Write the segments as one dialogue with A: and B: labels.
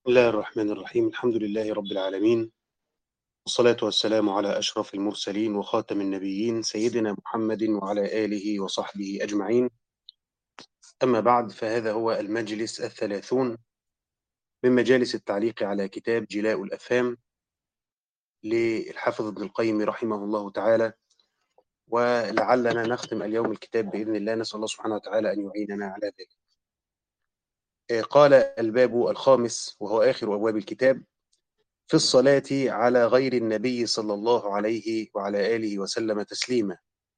A: الله الرحمن الرحيم. الحمد لله رب العالمين، والصلاة والسلام على أشرف المرسلين وخاتم النبيين سيدنا محمد وعلى آله وصحبه أجمعين. أما بعد، فهذا هو المجلس 30 من مجالس التعليق على كتاب جلاء الأفهام للحافظ ابن القيم رحمه الله تعالى، ولعلنا نختم اليوم الكتاب بإذن الله. نسأل الله سبحانه وتعالى أن يعيننا على ذلك. قال الباب الخامس وهو آخر أبواب الكتاب: في الصلاة على غير النبي صلى الله عليه وعلى آله وسلم تسليما.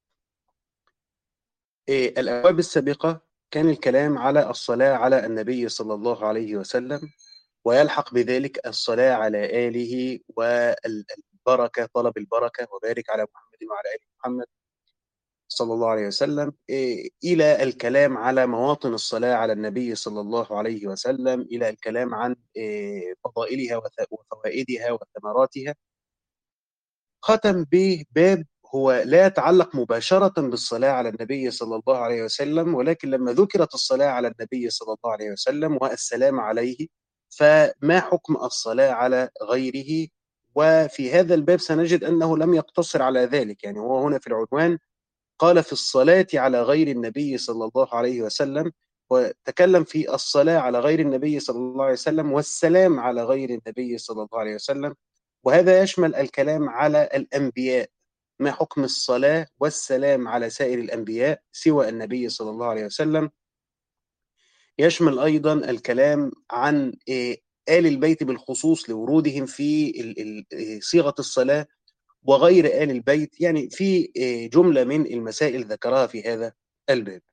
A: الأبواب السابقة كان الكلام على الصلاة على النبي صلى الله عليه وسلم، ويلحق بذلك الصلاة على آله والبركة، طلب البركة، وبارك على محمد وعلى آل محمد صلى الله عليه وسلم، إلى الكلام على مواطن الصلاة على النبي صلى الله عليه وسلم، إلى الكلام عن فضائلها وفوائدها وثمراتها. ختم بباب هو لا يتعلق مباشرة بالصلاة على النبي صلى الله عليه وسلم، ولكن لما ذكرت الصلاة على النبي صلى الله عليه وسلم والسلام عليه، فما حكم الصلاة على غيره؟ وفي هذا الباب سنجد أنه لم يقتصر على ذلك، يعني هو هنا في العنوان قال في الصلاة على غير النبي صلى الله عليه وسلم، وتكلم في الصلاة على غير النبي صلى الله عليه وسلم والسلام على غير النبي صلى الله عليه وسلم. وهذا يشمل الكلام على الأنبياء، ما حكم الصلاة والسلام على سائر الأنبياء سوى النبي صلى الله عليه وسلم. يشمل أيضا الكلام عن آل البيت بالخصوص لورودهم في صيغة الصلاة، وغير آل البيت، يعني في جملة من المسائل ذكرها في هذا الباب.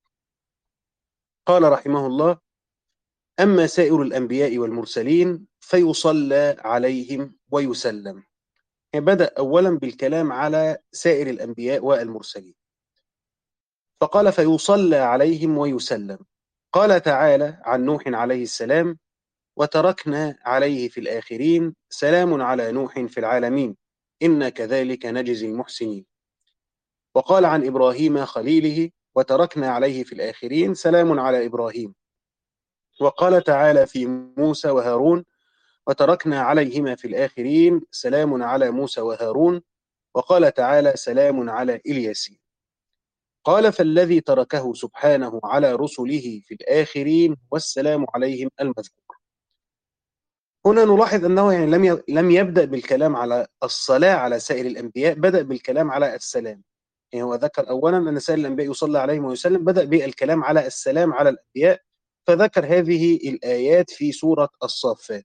A: قال رحمه الله: أما سائر الأنبياء والمرسلين فيصلى عليهم ويسلم. بدأ أولا بالكلام على سائر الأنبياء والمرسلين، فقال فيصلى عليهم ويسلم. قال تعالى عن نوح عليه السلام: وتركنا عليه في الآخرين سلام على نوح في العالمين إنا كذلك نجزي المحسنين. وقال عن إبراهيم خليله: وتركنا عليه في الآخرين سلام على إبراهيم. وقال تعالى في موسى وهارون: وتركنا عليهما في الآخرين سلام على موسى وهارون. وقال تعالى: سلام على إلياسين. قال فالذي تركه سبحانه على رسله في الآخرين والسلام عليهم المذكور. هنا نلاحظ أنه يعني لم يبدأ بالكلام على الصلاة على سائر الأنبياء، بدأ بالكلام على السلام. يعني هو ذكر أولا أن سائر الأنبياء يصلى عليهم ويسلم، بدأ بالكلام على السلام على الأنبياء، فذكر هذه الآيات في سورة الصافات.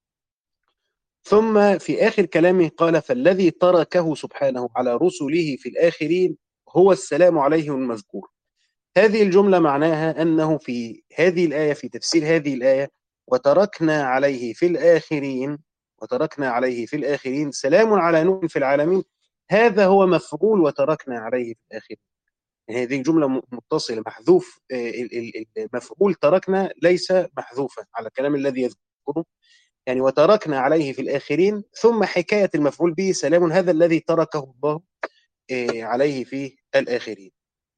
A: ثم في آخر كلامه قال فالذي تركه سبحانه على رسله في الآخرين هو السلام عليهم المذكور. هذه الجملة معناها أنه في هذه الآية، في تفسير هذه الآية، وتركنا عليه في الآخرين، وتركنا عليه في الآخرين سلام على نوح في العالمين، هذا هو مفعول وتركنا عليه في الآخرين. يعني هذه جملة متصلة، محذوف المفعول تركنا ليس محذوفا على الكلام الذي يذكره، يعني وتركنا عليه في الآخرين، ثم حكاية المفعول به سلام، هذا الذي تركه الله عليه في الآخرين.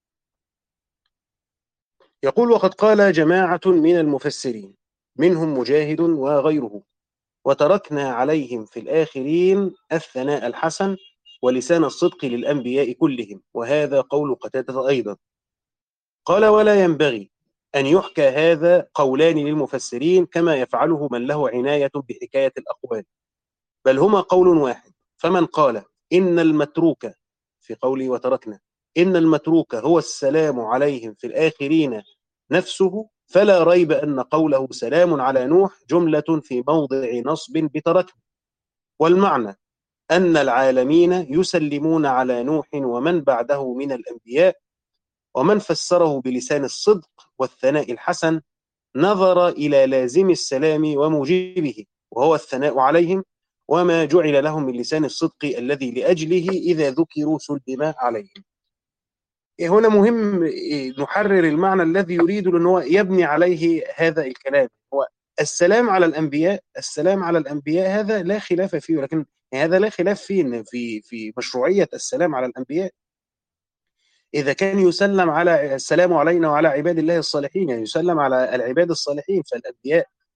A: يقول: وقد قال جماعة من المفسرين منهم مجاهد وغيره: وتركنا عليهم في الآخرين الثناء الحسن ولسان الصدق للأنبياء كلهم، وهذا قول قتادة أيضا. قال: ولا ينبغي أن يحكى هذا قولان للمفسرين كما يفعله من له عناية بحكاية الأقوال، بل هما قول واحد. فمن قال إن المتروك في قوله وتركنا، إن المتروك هو السلام عليهم في الآخرين نفسه، فلا ريب أن قوله سلام على نوح جملة في موضع نصب بتركنا، والمعنى أن العالمين يسلمون على نوح ومن بعده من الأنبياء. ومن فسره بلسان الصدق والثناء الحسن نظر إلى لازم السلام وموجبه، وهو الثناء عليهم، وما جعل لهم من لسان الصدق الذي لأجله إذا ذكروا سلم عليهم. هنا مهم نحرر المعنى الذي يريد أن هو يبني عليه هذا الكلام. هو السلام على الأنبياء، السلام على الأنبياء هذا لا خلاف فيه، ولكن هذا لا خلاف فيه إن في مشروعية السلام على الأنبياء. إذا كان يسلم على السلام علينا وعلى عباد الله الصالحين، يعني يسلم على العباد الصالحين، فالأنبياء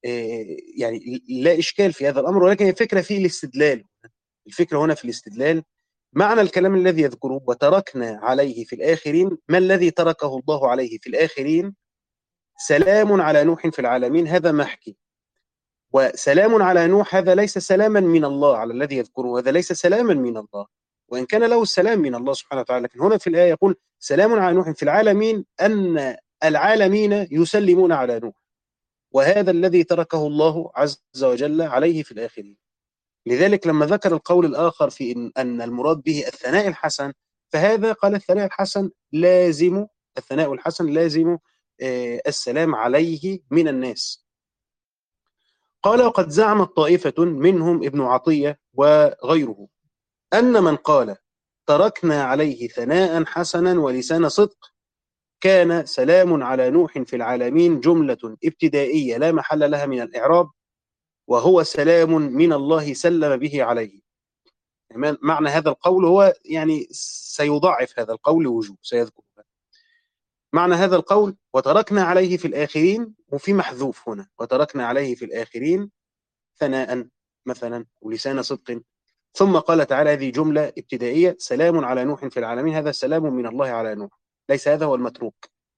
A: يعني لا إشكال في هذا الأمر، ولكن الفكرة في الاستدلال. الفكرة هنا في الاستدلال. معنى الكلام الذي يذكره وتركنا عليه في الآخرين، ما الذي تركه الله عليه في الآخرين؟ سلام على نوح في العالمين، هذا محكي. وسلام على نوح هذا ليس سلاما من الله على الذي يذكره، هذا ليس سلاما من الله، وإن كان له السلام من الله سبحانه وتعالى، لكن هنا في الآية يقول سلام على نوح في العالمين، أن العالمين يسلمون على نوح، وهذا الذي تركه الله عز وجل عليه في الآخرين. لذلك لما ذكر القول الآخر في أن المراد به الثناء الحسن، فهذا قال الثناء الحسن لازم، الثناء الحسن لازم السلام عليه من الناس. قال وقد زعمت طائفة منهم ابن عطية وغيره أن من قال تركنا عليه ثناء حسنا ولسان صدق كان سلام على نوح في العالمين جملة ابتدائية لا محل لها من الإعراب، وهو سلام من الله سلم به عليه. معنى هذا القول هو يعني سيضعف هذا القول وجوه سيذكر. معنى هذا القول وتركنا عليه في الآخرين، وفي محذوف هنا، وتركنا عليه في الآخرين ثناء مثلا ولسان صدق، ثم قال تعالى هذه جملة ابتدائية سلام على نوح في العالمين، هذا سلام من الله على نوح، ليس هذا هو المتروك.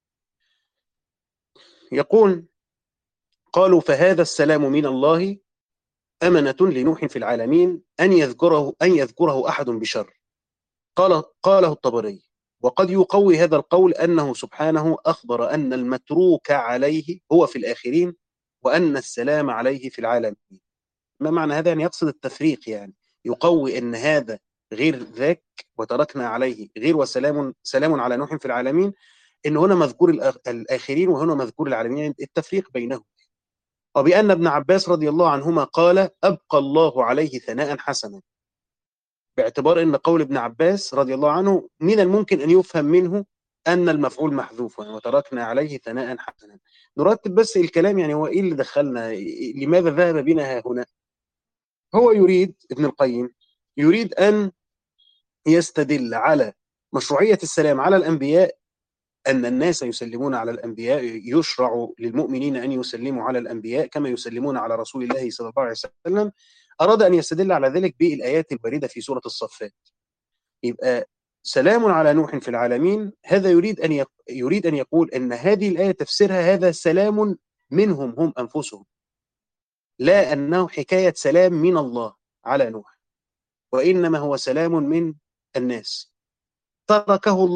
A: يقول قالوا فهذا السلام من الله أمنة لنوح في العالمين أن يذكره أحد بشر. قاله الطبري. وقد يقوي هذا القول أنه سبحانه أخبر أن المتروك عليه هو في الآخرين، وأن السلام عليه في العالمين. ما معنى هذا؟ يعني يقصد التفريق، يعني يقوي أن هذا غير ذاك وتركنا عليه غير، سلام على نوح في العالمين، إن هنا مذكور الآخرين وهنا مذكور العالمين، التفريق بينهم. وبأن ابن عباس رضي الله عنهما قال أبقى الله عليه ثناء حسنا، باعتبار أن قول ابن عباس رضي الله عنه من الممكن أن يفهم منه أن المفعول محذوف، وتركنا عليه ثناء حسنا. نرتب بس الكلام، يعني هو إيه اللي دخلنا، لماذا ذهب بنا هنا؟ هو يريد ابن القيم يريد أن يستدل على مشروعية السلام على الأنبياء، أن الناس يسلمون على الأنبياء، يشرع للمؤمنين أن يسلموا على الأنبياء كما يسلمون على رسول الله صلى الله عليه وسلم. أراد أن يستدل على ذلك بالآيات الواردة في سورة الصفات. يبقى سلام على نوح في العالمين، هذا يريد أن يقول أن هذه الآية تفسيرها هذا سلام منهم هم أنفسهم، لا أنه حكاية سلام من الله على نوح، وإنما هو سلام من الناس تركه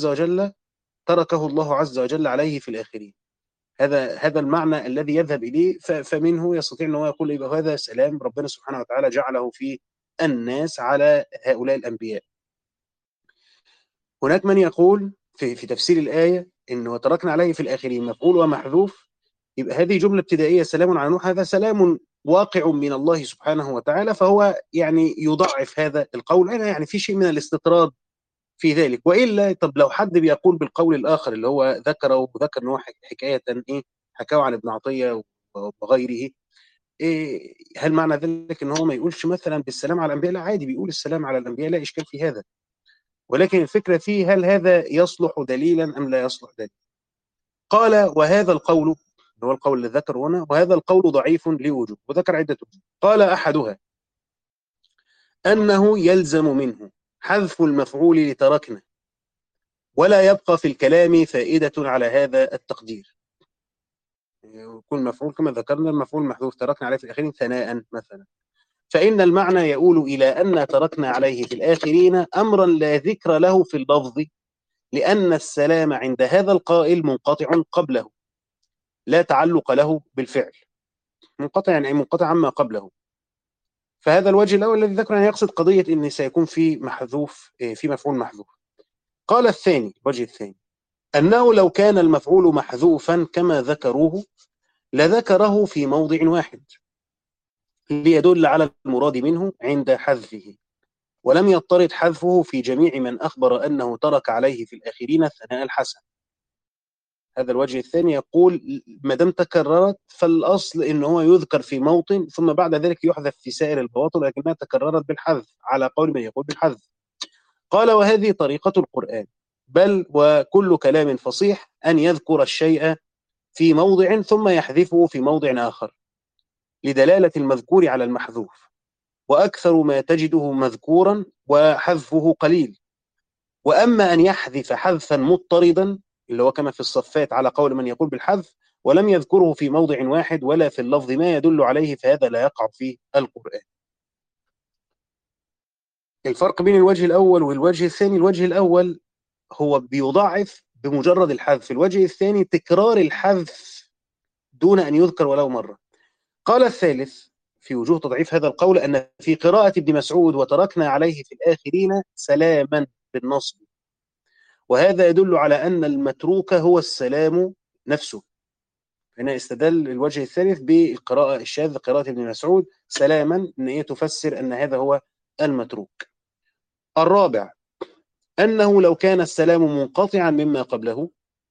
A: الله عز وجل عليه في الآخرين. هذا المعنى الذي يذهب إليه، فمنه يستطيع أنه يقول يبقى هذا سلام ربنا سبحانه وتعالى جعله في الناس على هؤلاء الأنبياء. هناك من يقول في تفسير الآية إنه وتركنا عليه في الآخرين مفعول ومحذوف، يبقى هذه جملة ابتدائية سلام على نوح، هذا سلام واقع من الله سبحانه وتعالى، فهو يعني يضعف هذا القول، يعني في شيء من الاستطراد في ذلك. وإلا طب لو حد بيقول بالقول الآخر اللي هو ذكر نوح حكاية إيه حكاه عن ابن عطية وغيره، هل معنى ذلك إن هو ما يقولش مثلا بالسلام على الأنبياء؟ لا، عادي بيقول السلام على الأنبياء، لا إشكال في هذا. ولكن الفكرة فيه هل هذا يصلح دليلا أم لا يصلح دليلا. قال وهذا القول، هو القول اللي ذكر هنا، وهذا القول ضعيف لوجوه، وذكر عدة وجوه. قال أحدها أنه يلزم منه حذف المفعول لتركنا، ولا يبقى في الكلام فائدة على هذا التقدير. يكون مفعول كما ذكرنا المفعول محذوف، تركنا عليه في الآخرين ثناء مثلا، فإن المعنى يؤول إلى أن تركنا عليه في الآخرين أمرا لا ذكر له في اللفظ، لأن السلام عند هذا القائل منقطع قبله، لا تعلق له بالفعل، منقطع يعني منقطع عما قبله. فهذا الوجه الأول الذي ذكر أن يقصد قضية أن سيكون في محذوف، في مفعول محذوف. قال الثاني، الوجه الثاني أنه لو كان المفعول محذوفا كما ذكروه لذكره في موضع واحد ليدل على المراد منه عند حذفه، ولم يضطرد حذفه في جميع من أخبر أنه ترك عليه في الآخرين الثناء الحسن. هذا الوجه الثاني يقول ما دام تكررت فالأصل إن هو يذكر في موطن ثم بعد ذلك يحذف في سائر المواطن، لكنها تكررت بالحذف على قول من يقول بالحذف. قال وهذه طريقة القرآن، بل وكل كلام فصيح أن يذكر الشيء في موضع ثم يحذفه في موضع آخر، لدلالة المذكور على المحذوف، وأكثر ما تجده مذكورا وحذفه قليل. وأما أن يحذف حذفا مضطردا اللي هو كما في الصفات على قول من يقول بالحذف ولم يذكره في موضع واحد ولا في اللفظ ما يدل عليه، فهذا لا يقع في القرآن. الفرق بين الوجه الأول والوجه الثاني: الوجه الأول هو بيضاعف بمجرد الحذف، الوجه الثاني تكرار الحذف دون أن يذكر ولو مرة. قال الثالث في وجوه تضعيف هذا القول أن في قراءة ابن مسعود وتركنا عليه في الآخرين سلاما بالنصب، وهذا يدل على أن المتروك هو السلام نفسه. هنا استدل الوجه الثالث بالقراءة الشاذ قراءة ابن مسعود سلاما أن هي تفسر أن هذا هو المتروك. الرابع أنه لو كان السلام منقطعا مما قبله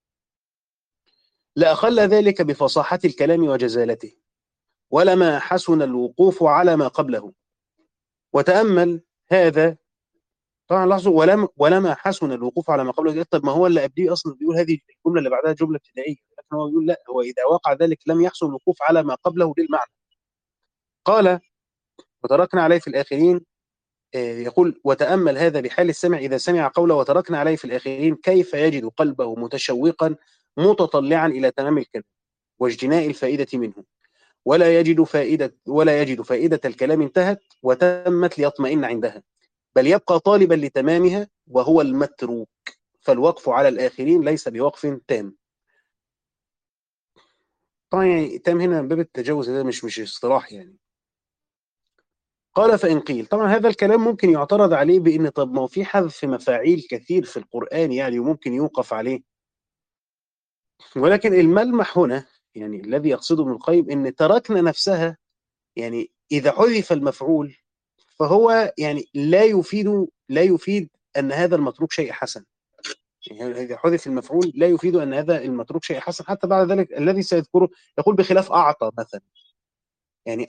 A: لأخل ذلك بفصاحة الكلام وجزالته، ولما حسن الوقوف على ما قبله. وتأمل هذا طبعا، لاحظوا ولما حسن الوقوف على ما قبله. طب ما هو اللي قبليه اصلا بيقول هذه الجمله اللي بعدها جمله ابتدائيه، لكن هو بيقول لا، هو اذا وقع ذلك لم يحسن الوقوف على ما قبله للمعنى. قال وتركنا عليه في الاخرين، يقول وتأمل هذا بحال السمع إذا سمع قوله وتركنا عليه في الآخرين كيف يجد قلبه متشوقا متطلعا إلى تمام الكلام واجتناء الفائدة منه، ولا يجد فائدة الكلام انتهت وتمت ليطمئن عندها، بل يبقى طالبا لتمامها وهو المتروك. فالوقف على الآخرين ليس بوقف تام. طبعا يعني تام هنا من باب التجاوز، ده مش اصطلاح يعني. قال فإن قيل، طبعا هذا الكلام ممكن يعترض عليه بأن طب ما هو في حذف مفاعيل كثير في القرآن يعني وممكن يوقف عليه، ولكن الملمح هنا يعني الذي يقصده ابن القيم أن تركنا نفسها، يعني إذا حذف المفعول فهو يعني لا يفيد أن هذا المتروك شيء حسن. يعني إذا حذف المفعول لا يفيد أن هذا المتروك شيء حسن. حتى بعد ذلك الذي سيذكره يقول بخلاف أعطى مثلا، يعني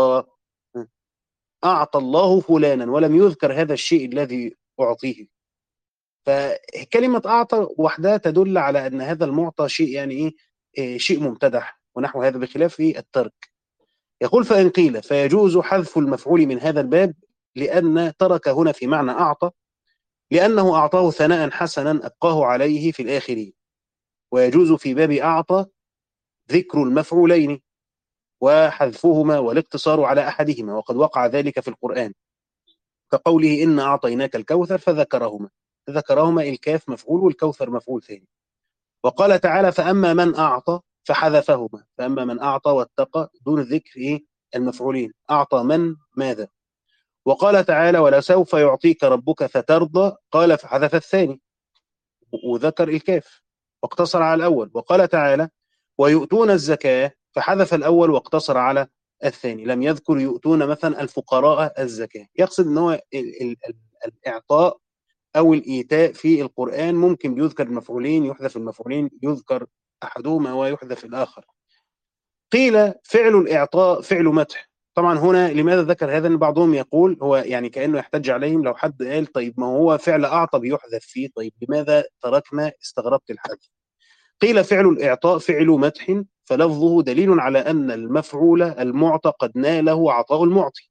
A: أعطى الله فلانا ولم يذكر هذا الشيء الذي أعطيه، فكلمة أعطى وحدها تدل على أن هذا المعطى شيء يعني شيء ممتدح ونحو هذا، بخلاف الترك. يقول فإن قيل فيجوز حذف المفعول من هذا الباب لأن ترك هنا في معنى أعطى، لأنه أعطاه ثناء حسنا أبقاه عليه في الآخرين، ويجوز في باب أعطى ذكر المفعولين وحذفهما والاقتصار على أحدهما، وقد وقع ذلك في القرآن كقوله إن أعطيناك الكوثر فذكرهما الكاف مفعول والكوثر مفعول ثاني. وقال تعالى فأما من أعطى فحذفهما، فأما من أعطى واتقى دون ذكر المفعولين، أعطى من ماذا. وقال تعالى ولسوف يعطيك ربك فترضى، قال فحذف الثاني وذكر الكاف واقتصر على الأول. وقال تعالى ويؤتون الزكاة فحذف الأول واقتصر على الثاني، لم يذكر يؤتون مثلا الفقراء الزكاة. يقصد أن هو الإعطاء أو الإيتاء في القرآن ممكن يذكر المفعولين، يحذف المفعولين، يذكر أحدهما ويحذف الآخر. قيل فعل الإعطاء فعل مدح. طبعا هنا لماذا ذكر هذا؟ ان بعضهم يقول هو يعني كأنه يحتج عليهم لو حد قال طيب ما هو فعل أعطى بيحذف فيه، طيب لماذا تركنا استغربت الحذف. قيل فعل الإعطاء فعل مدح، فلفظه دليل على أن المفعول المعطى قد ناله عطاء المعطي،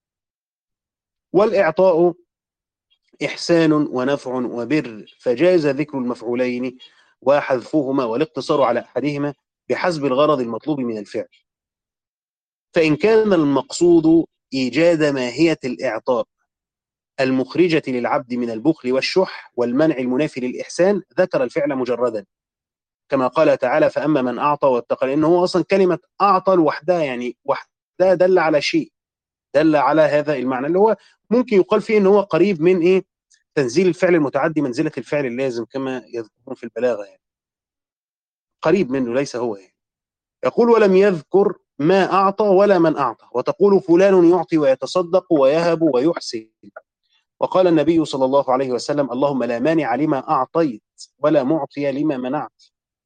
A: والإعطاء إحسان ونفع وبر، فجاز ذكر المفعولين وحذفهما والاقتصار على أحدهما بحسب الغرض المطلوب من الفعل. فإن كان المقصود إيجاد ماهية الإعطاء المخرجة للعبد من البخل والشح والمنع المنافي للإحسان ذكر الفعل مجردا، كما قال تعالى فأما من أعطى واتقى، لأنه هو أصلا كلمة أعطى لوحدها يعني وحدها دل على شيء، دل على هذا المعنى اللي هو ممكن يقال فيه ان هو قريب من تنزيل الفعل المتعدي منزلة الفعل اللازم كما يذكرون في البلاغة، يعني قريب منه ليس هو يعني. يقول ولم يذكر ما أعطى ولا من أعطى، وتقول فلان يعطي ويتصدق ويهب ويحسن. وقال النبي صلى الله عليه وسلم اللهم لا مانع لما أعطيت ولا معطي لما منعت.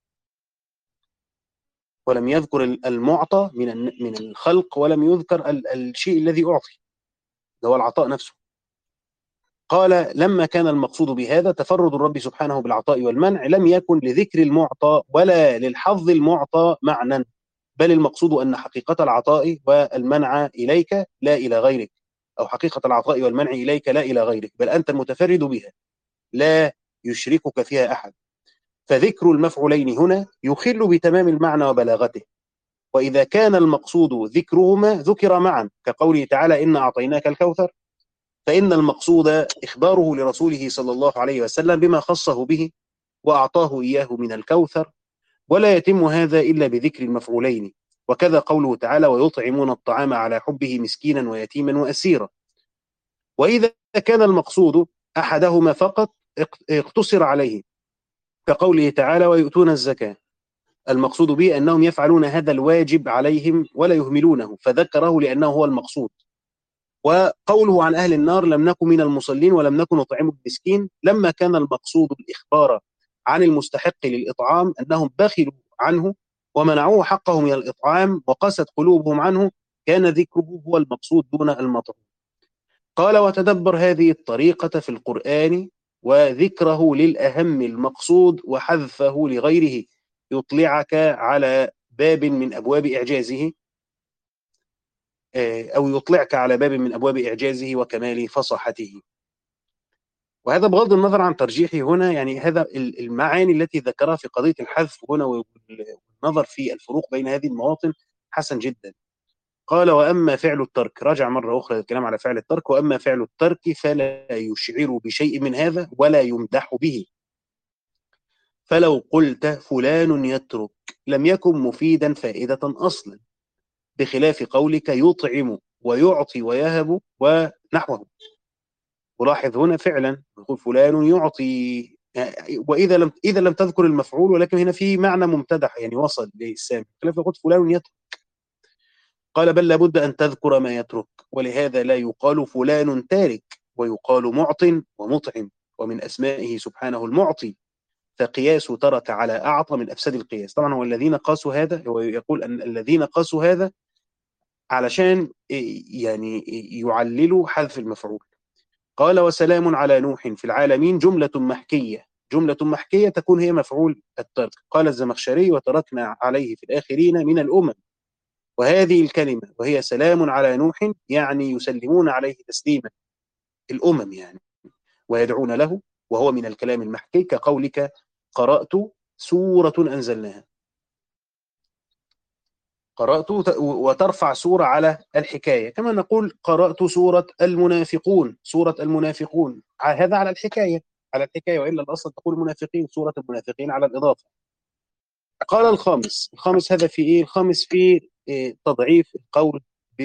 A: ولم يذكر المعطى من الخلق ولم يذكر الشيء الذي أعطي، ده هو العطاء نفسه. قال لما كان المقصود بهذا تفرد الرب سبحانه بالعطاء والمنع لم يكن لذكر المعطى ولا للحظ المعطى معنى، بل المقصود أن حقيقة العطاء والمنع إليك لا إلى غيرك، أو حقيقة العطاء والمنع إليك لا إلى غيرك، بل أنت المتفرد بها لا يشركك فيها أحد. فذكر المفعولين هنا يخل بتمام المعنى وبلاغته. وإذا كان المقصود ذكرهما ذكر معا كقوله تعالى إنا أعطيناك الكوثر، فإن المقصود إخباره لرسوله صلى الله عليه وسلم بما خصه به وأعطاه إياه من الكوثر، ولا يتم هذا إلا بذكر المفعولين. وكذا قوله تعالى ويطعمون الطعام على حبه مسكينا ويتيما وأسيرا. وإذا كان المقصود أحدهما فقط اقتصر عليه كقوله تعالى ويؤتون الزكاة، المقصود به أنهم يفعلون هذا الواجب عليهم ولا يهملونه، فذكره لأنه هو المقصود. وقوله عن أهل النار لم نكن من المصلين ولم نكن نطعم المسكين، لما كان المقصود الإخبار عن المستحق للإطعام أنهم بخلوا عنه ومنعوه حقه من الإطعام وقست قلوبهم عنه، كان ذكره هو المقصود دون المطعوم. قال وتدبر هذه الطريقة في القرآن، وذكره للأهم المقصود وحذفه لغيره يطلعك على باب من أبواب إعجازه، أو يطلعك على باب من أبواب إعجازه وكمال فصاحته. وهذا بغض النظر عن ترجيحه هنا، يعني هذا المعاني التي ذكرها في قضية الحذف هنا والنظر في الفروق بين هذه المواطن حسن جدا. قال وأما فعل الترك، رجع مرة أخرى الكلام على فعل الترك، وأما فعل الترك فلا يشعر بشيء من هذا ولا يمدح به. فلو قلت فلان يترك لم يكن مفيدا فائدة أصلا، بخلاف قولك يطعم ويعطي ويهب ونحوه. ولاحظ هنا فعلا يقول فلان يعطي، إذا لم تذكر المفعول، ولكن هنا في معنى ممتدح يعني وصل للسامع، خلاف لو قلت فلان يترك. قال بل لابد أن تذكر ما يترك، ولهذا لا يقال فلان تارك، ويقال معط ومطعم، ومن أسمائه سبحانه المعطي، فقياس ترك على أعطى من أفساد القياس. طبعا هو الذين قاسوا هذا، هو يقول أن الذين قاسوا هذا علشان يعني يعللوا حذف المفعول. قال وسلام على نوح في العالمين جملة محكية، جملة محكية تكون هي مفعول الترك. قال الزمخشري وتركنا عليه في الآخرين من الأمم. وهذه الكلمة وهي سلام على نوح يعني يسلمون عليه تسليما الأمم يعني، ويدعون له، وهو من الكلام المحكي كقولك قرأت سورة أنزلناها. قرأت وترفع سورة على الحكاية، كما نقول قرأت سورة المنافقون، سورة المنافقون هذا على الحكاية، على الحكاية، وإلا الأصل تقول المنافقين، سورة المنافقين على الإضافة. قال الخامس هذا في إيه؟ الخامس في تضعيف القول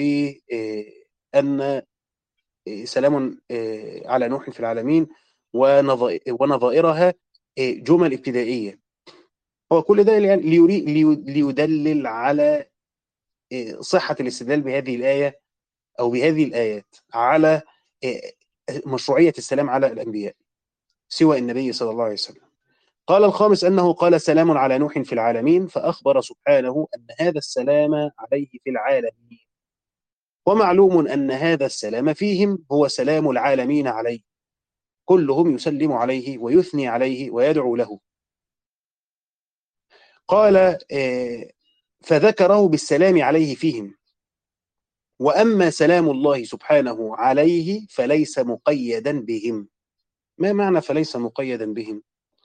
A: بأن سلام على نوح في العالمين ونظائرها جمل ابتدائية. هو كل ده ليدلل على صحة الاستدلال بهذه الآية أو بهذه الآيات على مشروعية السلام على الأنبياء سوى النبي صلى الله عليه وسلم. قال الخامس أنه قال سلام على نوح في العالمين، فأخبر سبحانه أن هذا السلام عليه في العالمين، ومعلوم أن هذا السلام فيهم هو سلام العالمين عليه، كلهم يسلم عليه ويثني عليه ويدعو له. قال فذكره بالسلام عليه فيهم. وأما سلام الله سبحانه عليه فليس مقيدا بهم. ما معنى فليس مقيدا بهم؟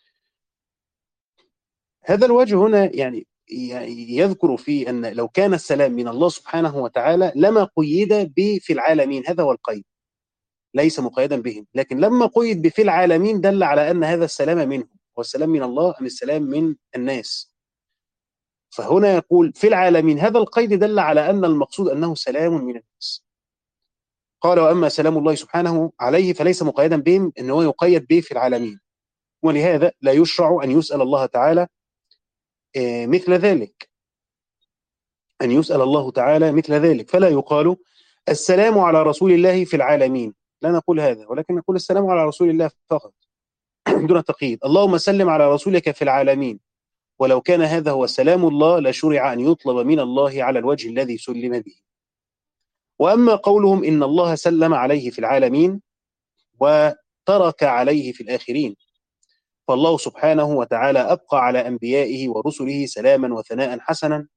A: هذا الوجه هنا يعني يذكر فيه أن لو كان السلام من الله سبحانه وتعالى لما قيد في العالمين، هذا هو القيد، ليس مقيدا بهم. لكن لما قيد بفي العالمين دل على أن هذا السلام منهم، والسلام من الله أم السلام من الناس. فهنا يقول في العالمين، هذا القيد دل على أن المقصود أنه سلام من الناس. قال وأما سلام الله سبحانه عليه فليس مقيدا بهم، أنه يقيد به في العالمين، ولهذا لا يشرع أن يسأل الله تعالى مثل ذلك، أن يسأل الله تعالى مثل ذلك. فلا يقال السلام على رسول الله في العالمين، لا نقول هذا، ولكن نقول السلام على رسول الله فقط دون تقييد. اللهم سلم على رسولك في العالمين، ولو كان هذا هو سلام الله لشرع أن يطلب من الله على الوجه الذي سلم به. وأما قولهم إن الله سلم عليه في العالمين وترك عليه في الآخرين، فالله سبحانه وتعالى أبقى على أنبيائه ورسله سلاما وثناء حسنا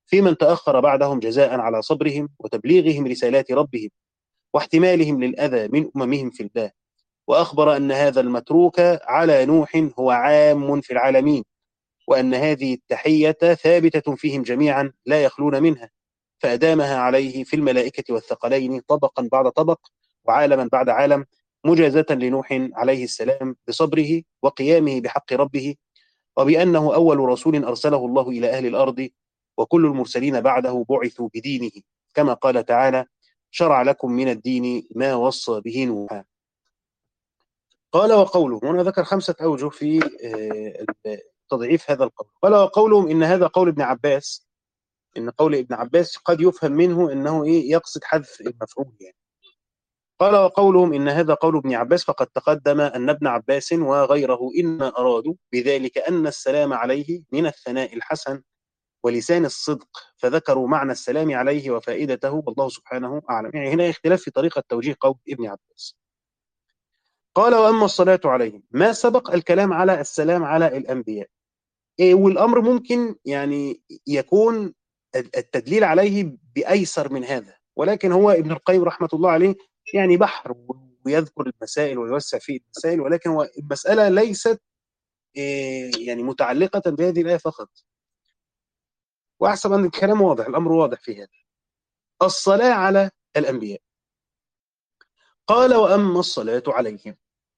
A: في من تأخر بعدهم جزاء على صبرهم وتبليغهم رسالات ربهم واحتمالهم للأذى من أممهم في الله. وأخبر أن هذا المتروك على نوح هو عام في العالمين، وأن هذه التحية ثابتة فيهم جميعا لا يخلون منها، فأدامها عليه في الملائكة والثقلين طبقا بعد طبق وعالما بعد عالم، مجازة لنوح عليه السلام بصبره وقيامه بحق ربه، وبأنه أول رسول أرسله الله إلى أهل الأرض، وكل المرسلين بعده بعثوا بدينه، كما قال تعالى: شرع لكم من الدين ما وصى به نوحا. قال وقوله، هنا ذكر 5 أوجه في تضعيف هذا القول. قال وقولهم إن هذا قول ابن عباس، إن قول ابن عباس قد يفهم منه أنه يقصد حذف المفعول يعني. قال وقولهم إن هذا قول ابن عباس فقد تقدم أن ابن عباس وغيره إنما أرادوا بذلك أن السلام عليه من الثناء الحسن ولسان الصدق، فذكروا معنى السلام عليه وفائدته، والله سبحانه أعلم. يعني هنا اختلاف في طريقة توجيه قول ابن عباس. قال وأما الصلاة عليهم، ما سبق الكلام على السلام على الأنبياء، والأمر ممكن يعني يكون التدليل عليه بأيسر من هذا، ولكن هو ابن القيم رحمة الله عليه يعني بحر ويذكر المسائل ويوسع في المسائل، ولكن هو المسألة ليست يعني متعلقة بهذه الآية فقط، وأحسب أن الكلام واضح، الأمر واضح في هذا. الصلاة على الأنبياء، قال وأما الصلاة عليهم،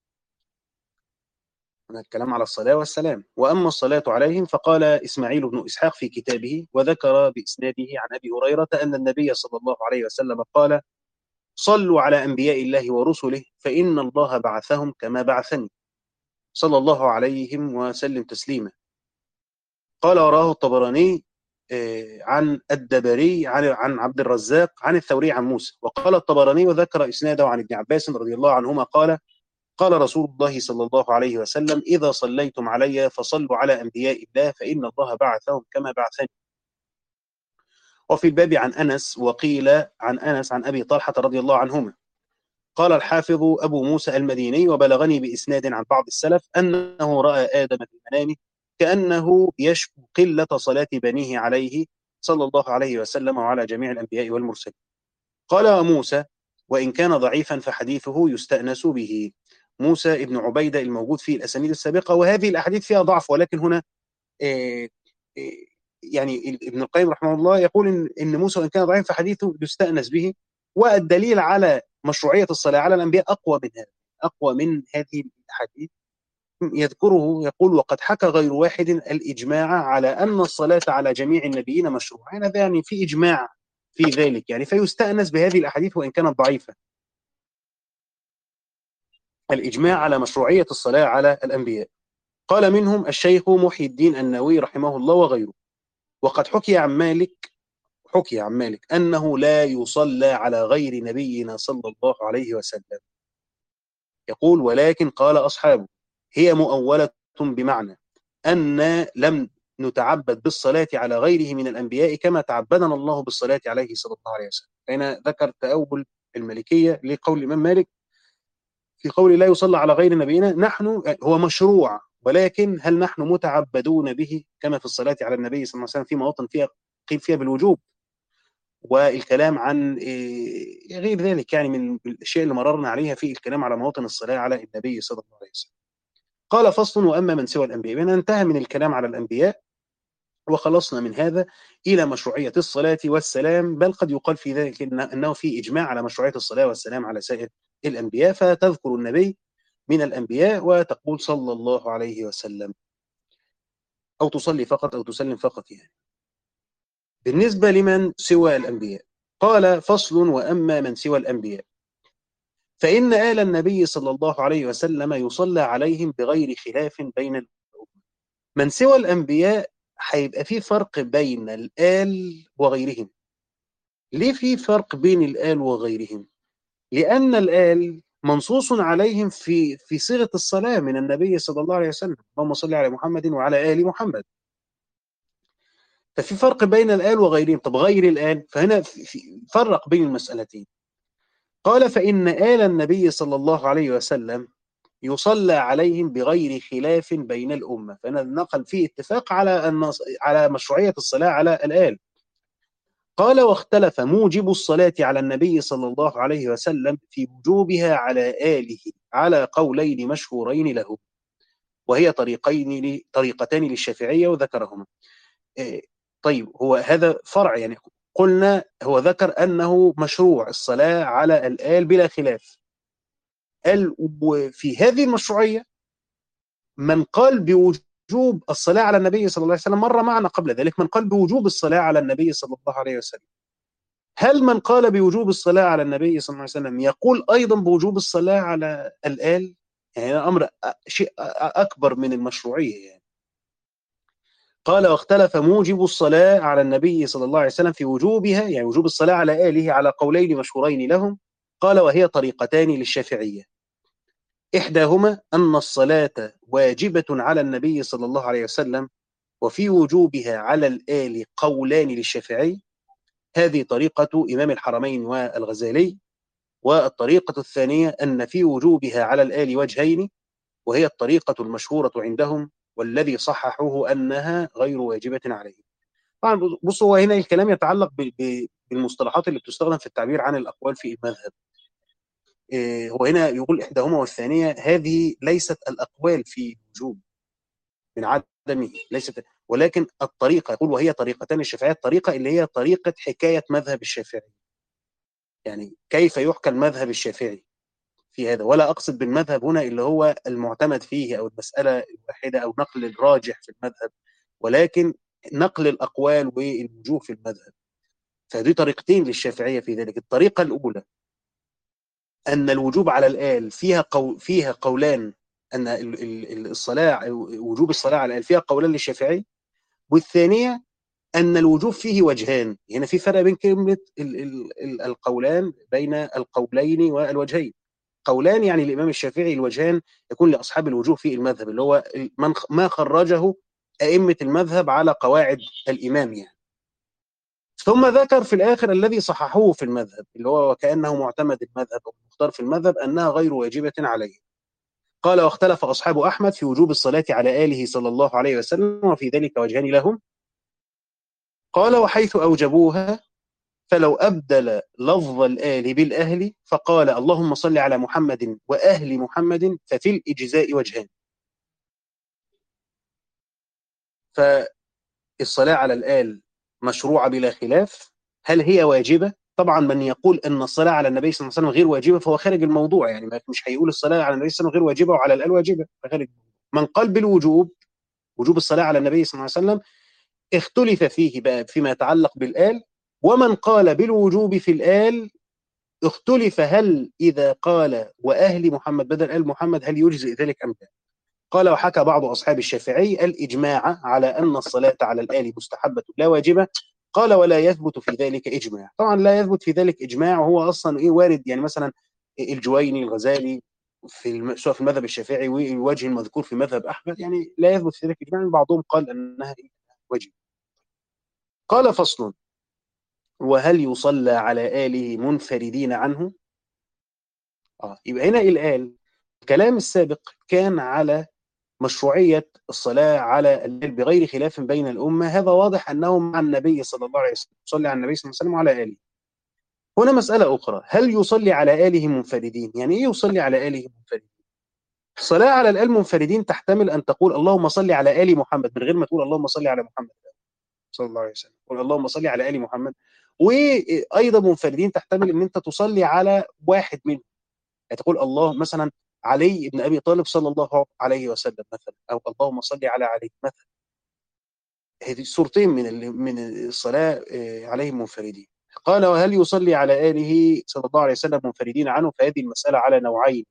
A: هنا الكلام على الصلاة والسلام. وأما الصلاة عليهم فقال إسماعيل بن إسحاق في كتابه وذكر بإسناده عن أبي هريرة أن النبي صلى الله عليه وسلم قال: صلوا على أنبياء الله ورسله فإن الله بعثهم كما بعثني، صلى الله عليهم وسلم تسليما. قال وراه الطبراني عن الدبري عن عبد الرزاق عن الثوري عن موسى. وقال الطبراني وذكر إسناده عن ابن عباس رضي الله عنهما قال: قال رسول الله صلى الله عليه وسلم: إذا صليتم علي فصلوا على أنبياء الله فإن الله بعثهم كما بعثني. وفي الباب عن أنس، وقيل عن أنس عن أبي طلحة رضي الله عنهما. قال الحافظ أبو موسى المديني: وبلغني بإسناد عن بعض السلف أنه رأى آدم في المنام كأنه يشكو قلة صلاة بنيه عليه صلى الله عليه وسلم وعلى جميع الأنبياء والمرسلين. قال موسى: وإن كان ضعيفا فحديثه يستأنس به. موسى ابن عبيدة الموجود في الأسانيد السابقة، وهذه الأحاديث فيها ضعف، ولكن هنا يعني ابن القيم رحمه الله يقول إن موسى وإن كان ضعيف فحديثه يستأنس به، والدليل على مشروعية الصلاة على الأنبياء أقوى من هذا، أقوى من هذه الأحاديث. يذكره يقول: وقد حكى غير واحد الإجماع على أن الصلاة على جميع النبيين مشروعة. هذا يعني في إجماع في ذلك، يعني فيستأنس بهذه الأحاديث وإن كانت ضعيفة. الإجماع على مشروعية الصلاة على الأنبياء. قال منهم الشيخ محي الدين النووي رحمه الله وغيره. وقد حكي عن مالك أنه لا يصلى على غير نبينا صلى الله عليه وسلم. يقول: ولكن قال أصحابه هي مؤولة بمعنى أن لم نتعبد بالصلاة على غيره من الأنبياء كما تعبدنا الله بالصلاة عليه صلى الله عليه وسلم. هنا ذكر تأول المالكية لقول الإمام مالك في قول لا يصلى على غير نبينا. نحن هو مشروع، ولكن هل نحن متعبدون به كما في الصلاة على النبي صلى الله عليه وسلم في مواطن فيها قيل فيها بالوجوب، والكلام عن غير ذلك يعني من الأشياء اللي مررنا عليها في الكلام على مواطن الصلاة على النبي صلى الله عليه وسلم. قال: فصل وأما من سوى الأنبياء. من انتهى من الكلام على الأنبياء وخلصنا من هذا إلى مشروعية الصلاة والسلام، بل قد يقال في ذلك أنه في إجماع على مشروعية الصلاة والسلام على سائر الأنبياء، فتذكر النبي من الأنبياء وتقول صلى الله عليه وسلم، أو تصلي فقط أو تسلم فقط يعني. بالنسبة لمن سوى الأنبياء، قال: فصل وأما من سوى الأنبياء فإن آل النبي صلى الله عليه وسلم يصلى عليهم بغير خلاف بين الأمة. من سوى الأنبياء هيبقى في فرق بين الآل وغيرهم. ليه في فرق بين الآل وغيرهم؟ لأن الآل منصوص عليهم في صيغة الصلاة من النبي صلى الله عليه وسلم: اللهم صل على محمد وعلى آل محمد. ففي فرق بين الآل وغيرهم. طب غير الآل، فهنا فرق بين المسألتين. قال: فإن آل النبي صلى الله عليه وسلم يصلى عليهم بغير خلاف بين الأمة. فهنا نقل فيه اتفاق على مشروعية الصلاة على الآل. قال واختلف موجب الصلاة على النبي صلى الله عليه وسلم في وجوبها على آله على قولين مشهورين له، وهي طريقتان للشافعية وذكرهما. طيب هو هذا فرع، يعني قلنا هو ذكر أنه مشروع الصلاة على الآل بلا خلاف. قال وفي هذه المشروعية من قال بوجوب الصلاة على النبي صلى الله عليه وسلم مر معنا قبل ذلك، من قال بوجوب الصلاة على النبي صلى الله عليه وسلم. هل من قال بوجوب الصلاة على النبي صلى الله عليه وسلم يقول أيضا بوجوب الصلاة على الآل؟ يعني أمر شيء أكبر من المشروعية يعني. قال واختلف موجب الصلاة على النبي صلى الله عليه وسلم في وجوبها، يعني وجوب الصلاة على آله على قولين مشهورين لهم. قال وهي طريقتان للشافعية، إحداهما أن الصلاة واجبة على النبي صلى الله عليه وسلم، وفي وجوبها على الآل قولان للشافعي، هذه طريقة إمام الحرمين والغزالي. والطريقة الثانية أن في وجوبها على الآل وجهين، وهي الطريقة المشهورة عندهم، والذي صححوه أنها غير واجبة عليه. طبعا بصوا، هو هنا الكلام يتعلق بالمصطلحات اللي بتستخدم في التعبير عن الأقوال في المذهب. هو هنا يقول إحداهما والثانية، هذه ليست الأقوال في وجوب من عدمه، ليست، ولكن الطريقة، يقول وهي طريقتان الشافعية، الطريقة اللي هي طريقة حكاية مذهب الشافعي، يعني كيف يحكى المذهب الشافعي في هذا. ولا أقصد بالمذهب هنا اللي هو المعتمد فيه أو المسألة الواحدة أو نقل الراجح في المذهب، ولكن نقل الأقوال والوجوه في المذهب. فدي طريقتين للشافعية في ذلك. الطريقة الأولى أن الوجوب على الآل فيها قولان، أن الصلاة، وجوب الصلاة على الآل فيها قولان للشافعي. والثانية أن الوجوب فيه وجهان. هنا في فرق بين كلمة القولان، بين القولين والوجهين. قولان يعني الإمام الشافعي، الوجهان يكون لأصحاب الوجوه في المذهب، اللي هو ما خرجه أئمة المذهب على قواعد الإمام يعني. ثم ذكر في الآخر الذي صححوه في المذهب، اللي هو وكأنه معتمد المذهب أو مختار في المذهب، أنها غير واجبة عليه. قال واختلف أصحاب أحمد في وجوب الصلاة على آله صلى الله عليه وسلم، وفي ذلك وجهان لهم. قال وحيث أوجبوها فلو أبدل لفظ الآل بالأهل فقال اللهم صل على محمد وأهل محمد ففي الإجزاء وجهان. فالصلاة على الآل مشروعة بلا خلاف. هل هي واجبة؟ طبعا من يقول أن الصلاة على النبي صلى الله عليه وسلم غير واجبة فهو خارج الموضوع، يعني مش هيقول الصلاة على النبي صلى الله عليه وسلم غير واجبة وعلى الآل واجبة، فخارج. من قال بالوجوب، وجوب الصلاة على النبي صلى الله عليه وسلم، اختلف فيه بقى فيما يتعلق بالآل. ومن قال بالوجوب في الآل اختلف هل إذا قال وأهل محمد بدل آل محمد هل يجزئ ذلك أم لا. قال وحكى بعض أصحاب الشافعي الإجماع على أن الصلاة على الآل مستحبة لا واجبة. قال ولا يثبت في ذلك إجماع. طبعا لا يثبت في ذلك إجماع، وهو أصلا وارد، يعني مثلا الجويني، الغزالي، سواء في المذهب الشافعي والوجه المذكور في مذهب أحمد، يعني لا يثبت في ذلك إجماع. بعضهم قال أنها واجب. قال فصل وهل يصلى على آله منفردين عنه؟ يبقى هنا الآل، الكلام السابق كان على مشروعية الصلاة على الليل بغير خلاف بين الأمة. هذا واضح أنه مع النبي صلى الله عليه وسلم، يصلي على النبي صلى الله عليه وسلم وعلى آله. هنا مسألة أخرى، هل يصلي على آله منفردين؟ يعني إيه يصلي على آله منفردين؟ الصلاة على الآل منفردين تحتمل أن تقول اللهم صل على آل محمد من غير ما تقول اللهم صل على محمد صلى الله عليه وسلم، قل اللهم صل على آل محمد. وأيضا منفردين تحتمل أن أنت تصلي على واحد منهم، يعني تقول الله مثلا علي بن أبي طالب صلى الله عليه وسلم مثلا، أو اللهم صل على علي مثلا. هذه صورتين من الصلاة عليهم منفردين. قال وهل يصلي على آله صلى الله عليه وسلم منفردين عنه؟ فهذه المسألة على نوعين،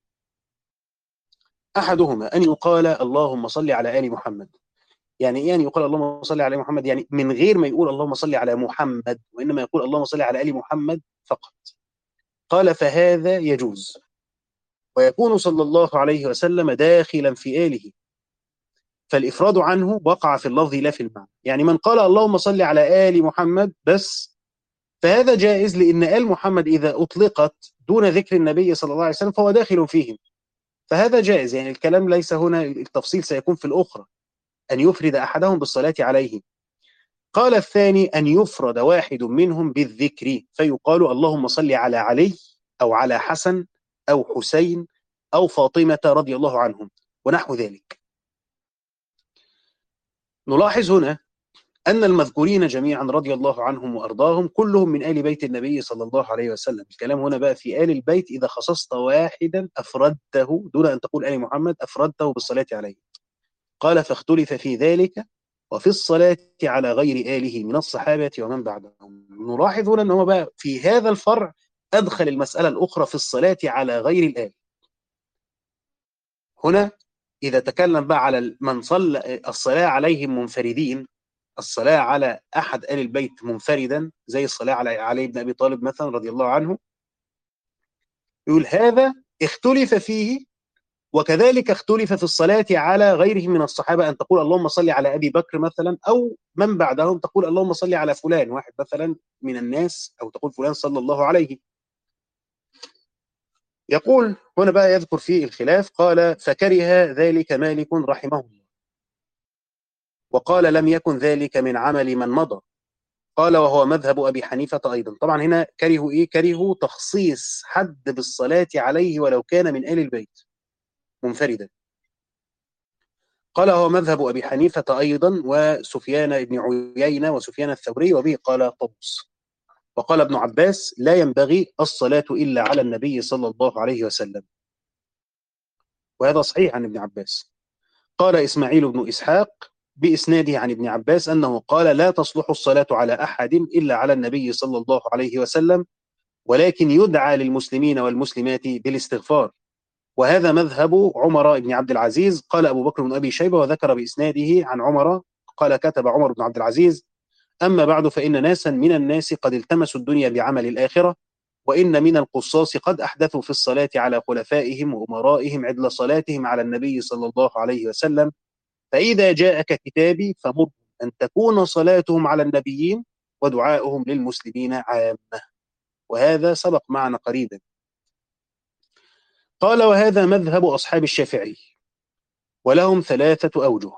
A: أحدهما أن يقال اللهم صل على آل محمد. يعني إيه أن يقال اللهم صل على محمد؟ يعني من غير ما يقول اللهم صل على محمد، وإنما يقول اللهم صل على آل محمد فقط. قال فهذا يجوز، ويكون صلى الله عليه وسلم داخلا في آله، فالإفراد عنه وقع في اللفظ لا في المعنى. يعني من قال اللهم صل على آل محمد بس فهذا جائز، لأن آل محمد إذا أطلقت دون ذكر النبي صلى الله عليه وسلم فهو داخل فيهم، فهذا جائز. يعني الكلام ليس هنا، التفصيل سيكون في الأخرى، أن يفرد أحدهم بالصلاة عليه. قال الثاني أن يفرد واحد منهم بالذكر فيقال اللهم صل على علي أو على حسن أو حسين أو فاطمة رضي الله عنهم ونحو ذلك. نلاحظ هنا أن المذكورين جميعا رضي الله عنهم وأرضاهم كلهم من آل بيت النبي صلى الله عليه وسلم. الكلام هنا بقى في آل البيت إذا خصصت واحدا أفردته دون أن تقول آل محمد أفردته بالصلاة عليه. قال فاختلف في ذلك وفي الصلاة على غير آله من الصحابة ومن بعدهم. نلاحظ هنا أنه بقى في هذا الفرع أدخل المسألة الأخرى في الصلاة على غير الآل. هنا إذا تكلم بقى على من صلى الصلاة عليهم منفردين، الصلاة على أحد آل البيت منفردا زي الصلاة على علي بن أبي طالب مثلا رضي الله عنه، يقول هذا اختلف فيه وكذلك اختلف في الصلاة على غيره من الصحابة، أن تقول اللهم صل على أبي بكر مثلا أو من بعدهم تقول اللهم صل على فلان واحد مثلا من الناس، أو تقول فلان صلى الله عليه. يقول هنا بقى يذكر فيه الخلاف. قال فكره ذلك مالك رحمه الله وقال لم يكن ذلك من عمل من مضى. قال وهو مذهب أبي حنيفة أيضا. طبعا هنا كرهوا إيه؟ كرهوا تخصيص حد بالصلاة عليه ولو كان من آل البيت منفردا. قال هو مذهب أبي حنيفة أيضا وسفيان بن عيينة وسفيان الثوري وبه قال طوس. وقال ابن عباس لا ينبغي الصلاة إلا على النبي صلى الله عليه وسلم، وهذا صحيح عن ابن عباس. قال إسماعيل بن إسحاق بإسناده عن ابن عباس أنه قال لا تصلح الصلاة على أحد إلا على النبي صلى الله عليه وسلم، ولكن يدعى للمسلمين والمسلمات بالاستغفار. وهذا مذهب عمر بن عبد العزيز. قال أبو بكر بن أبي شيبة وذكر بإسناده عن عمر قال كتب عمر بن عبد العزيز أما بعد فإن ناسا من الناس قد التمسوا الدنيا بعمل الآخرة، وإن من القصاص قد أحدثوا في الصلاة على خلفائهم وأمرائهم عدل صلاتهم على النبي صلى الله عليه وسلم، فإذا جاءك كتابي فمر أن تكون صلاتهم على النبيين ودعاؤهم للمسلمين عامة. وهذا سبق معنا قريبا. قال وهذا مذهب أصحاب الشافعي ولهم ثلاثة أوجه.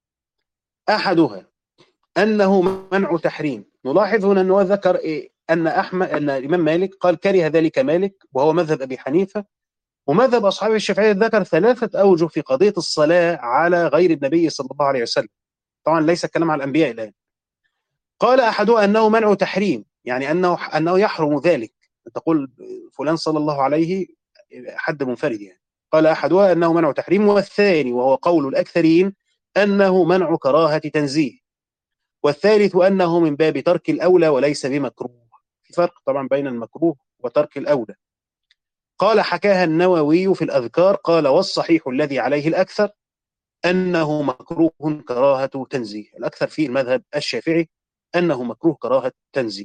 A: أحدها أنه منع تحريم. نلاحظ هنا أنه ذكر أن الإمام مالك قال كره ذلك مالك وهو مذهب أبي حنيفة، ومذهب أصحاب الشافعي ذكر ثلاثة أوجه في قضية الصلاة على غير النبي صلى الله عليه وسلم. طبعا ليس الكلام على الأنبياء الآن. قال أحدها أنه منع تحريم، يعني أنه يحرم ذلك تقول فلان صلى الله عليه حد منفرد يعني. قال أحدها أنه منع تحريم، والثاني وهو قول الأكثرين أنه منع كراهة تنزيه، والثالث أنه من باب ترك الأولى وليس بمكروه. في فرق طبعا بين المكروه وترك الأولى. قال حكاها النووي في الأذكار قال والصحيح الذي عليه الأكثر أنه مكروه كراهة تنزيه. الأكثر في المذهب الشافعي أنه مكروه كراهة تنزيه.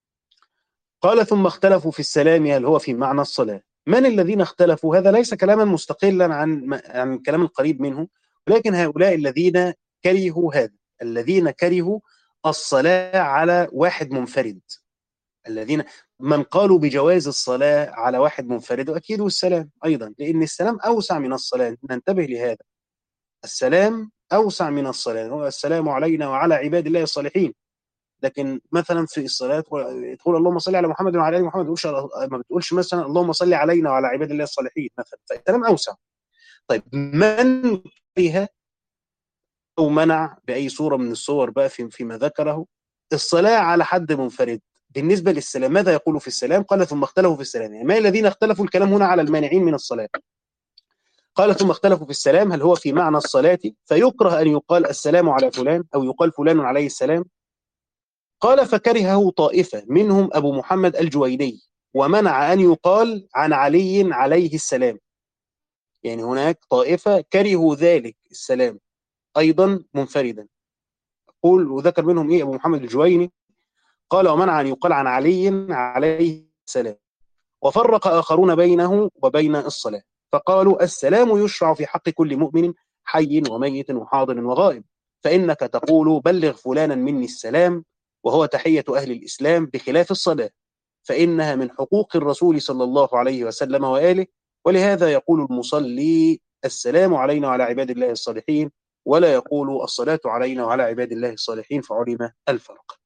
A: قال ثم اختلفوا في السلام هل هو في معنى الصلاة. من الذين اختلفوا؟ هذا ليس كلاما مستقلا عن الكلام القريب منه، ولكن هؤلاء الذين كرهوا هذا، الذين كرهوا الصلاة على واحد منفرد، الذين من قالوا بجواز الصلاة على واحد منفرد، وأكيد السلام أيضا، لأن السلام أوسع من الصلاة. ننتبه لهذا، السلام أوسع من الصلاة. هو السلام علينا وعلى عباد الله الصالحين، لكن مثلا في الصلاة تقول اللهم صل على محمد وعلى آل محمد، ما بتقولش مثلا اللهم صل علينا وعلى عباد الله الصالحين مثلا، فالكلام أوسع. طيب من كره أو منع بأي صورة من الصور بقى فيما ذكره الصلاة على حد منفرد بالنسبة للسلام، ماذا يقول في السلام؟ قال ثم اختلفوا في السلام. يعني ما الذين اختلفوا؟ الكلام هنا على المانعين من الصلاة. قال ثم اختلفوا في السلام هل هو في معنى الصلاة فيكره أن يقال السلام على فلان أو يقال فلان عليه السلام. قال فكرهه طائفة منهم أبو محمد الجويني ومنع أن يقال عن علي عليه السلام. يعني هناك طائفة كرهوا ذلك السلام أيضا منفردا. قول وذكر منهم أبو محمد الجويني قال ومنع أن يقال عن علي عليه السلام. وفرق آخرون بينه وبين الصلاة فقالوا السلام يشرع في حق كل مؤمن حي وميت وحاضر وغائب، فإنك تقول بلغ فلانا مني السلام وهو تحية أهل الإسلام، بخلاف الصلاة فإنها من حقوق الرسول صلى الله عليه وسلم وآله، ولهذا يقول المصلي السلام علينا وعلى عباد الله الصالحين ولا يقول الصلاة علينا وعلى عباد الله الصالحين، فعلم الفرق.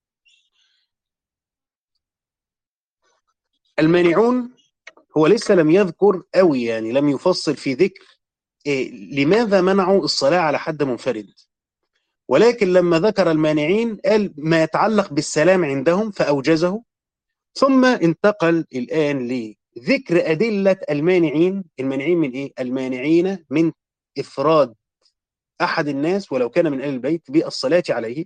A: المانعون هو لسه لم يذكر قوي، يعني لم يفصل في ذكر لماذا منعوا الصلاة على حد منفرد، ولكن لما ذكر المانعين قال ما يتعلق بالسلام عندهم فأوجزه، ثم انتقل الآن لذكر أدلة المانعين. المانعين من إيه؟ المانعين من إفراد أحد الناس ولو كان من أهل البيت بالصلاة عليه.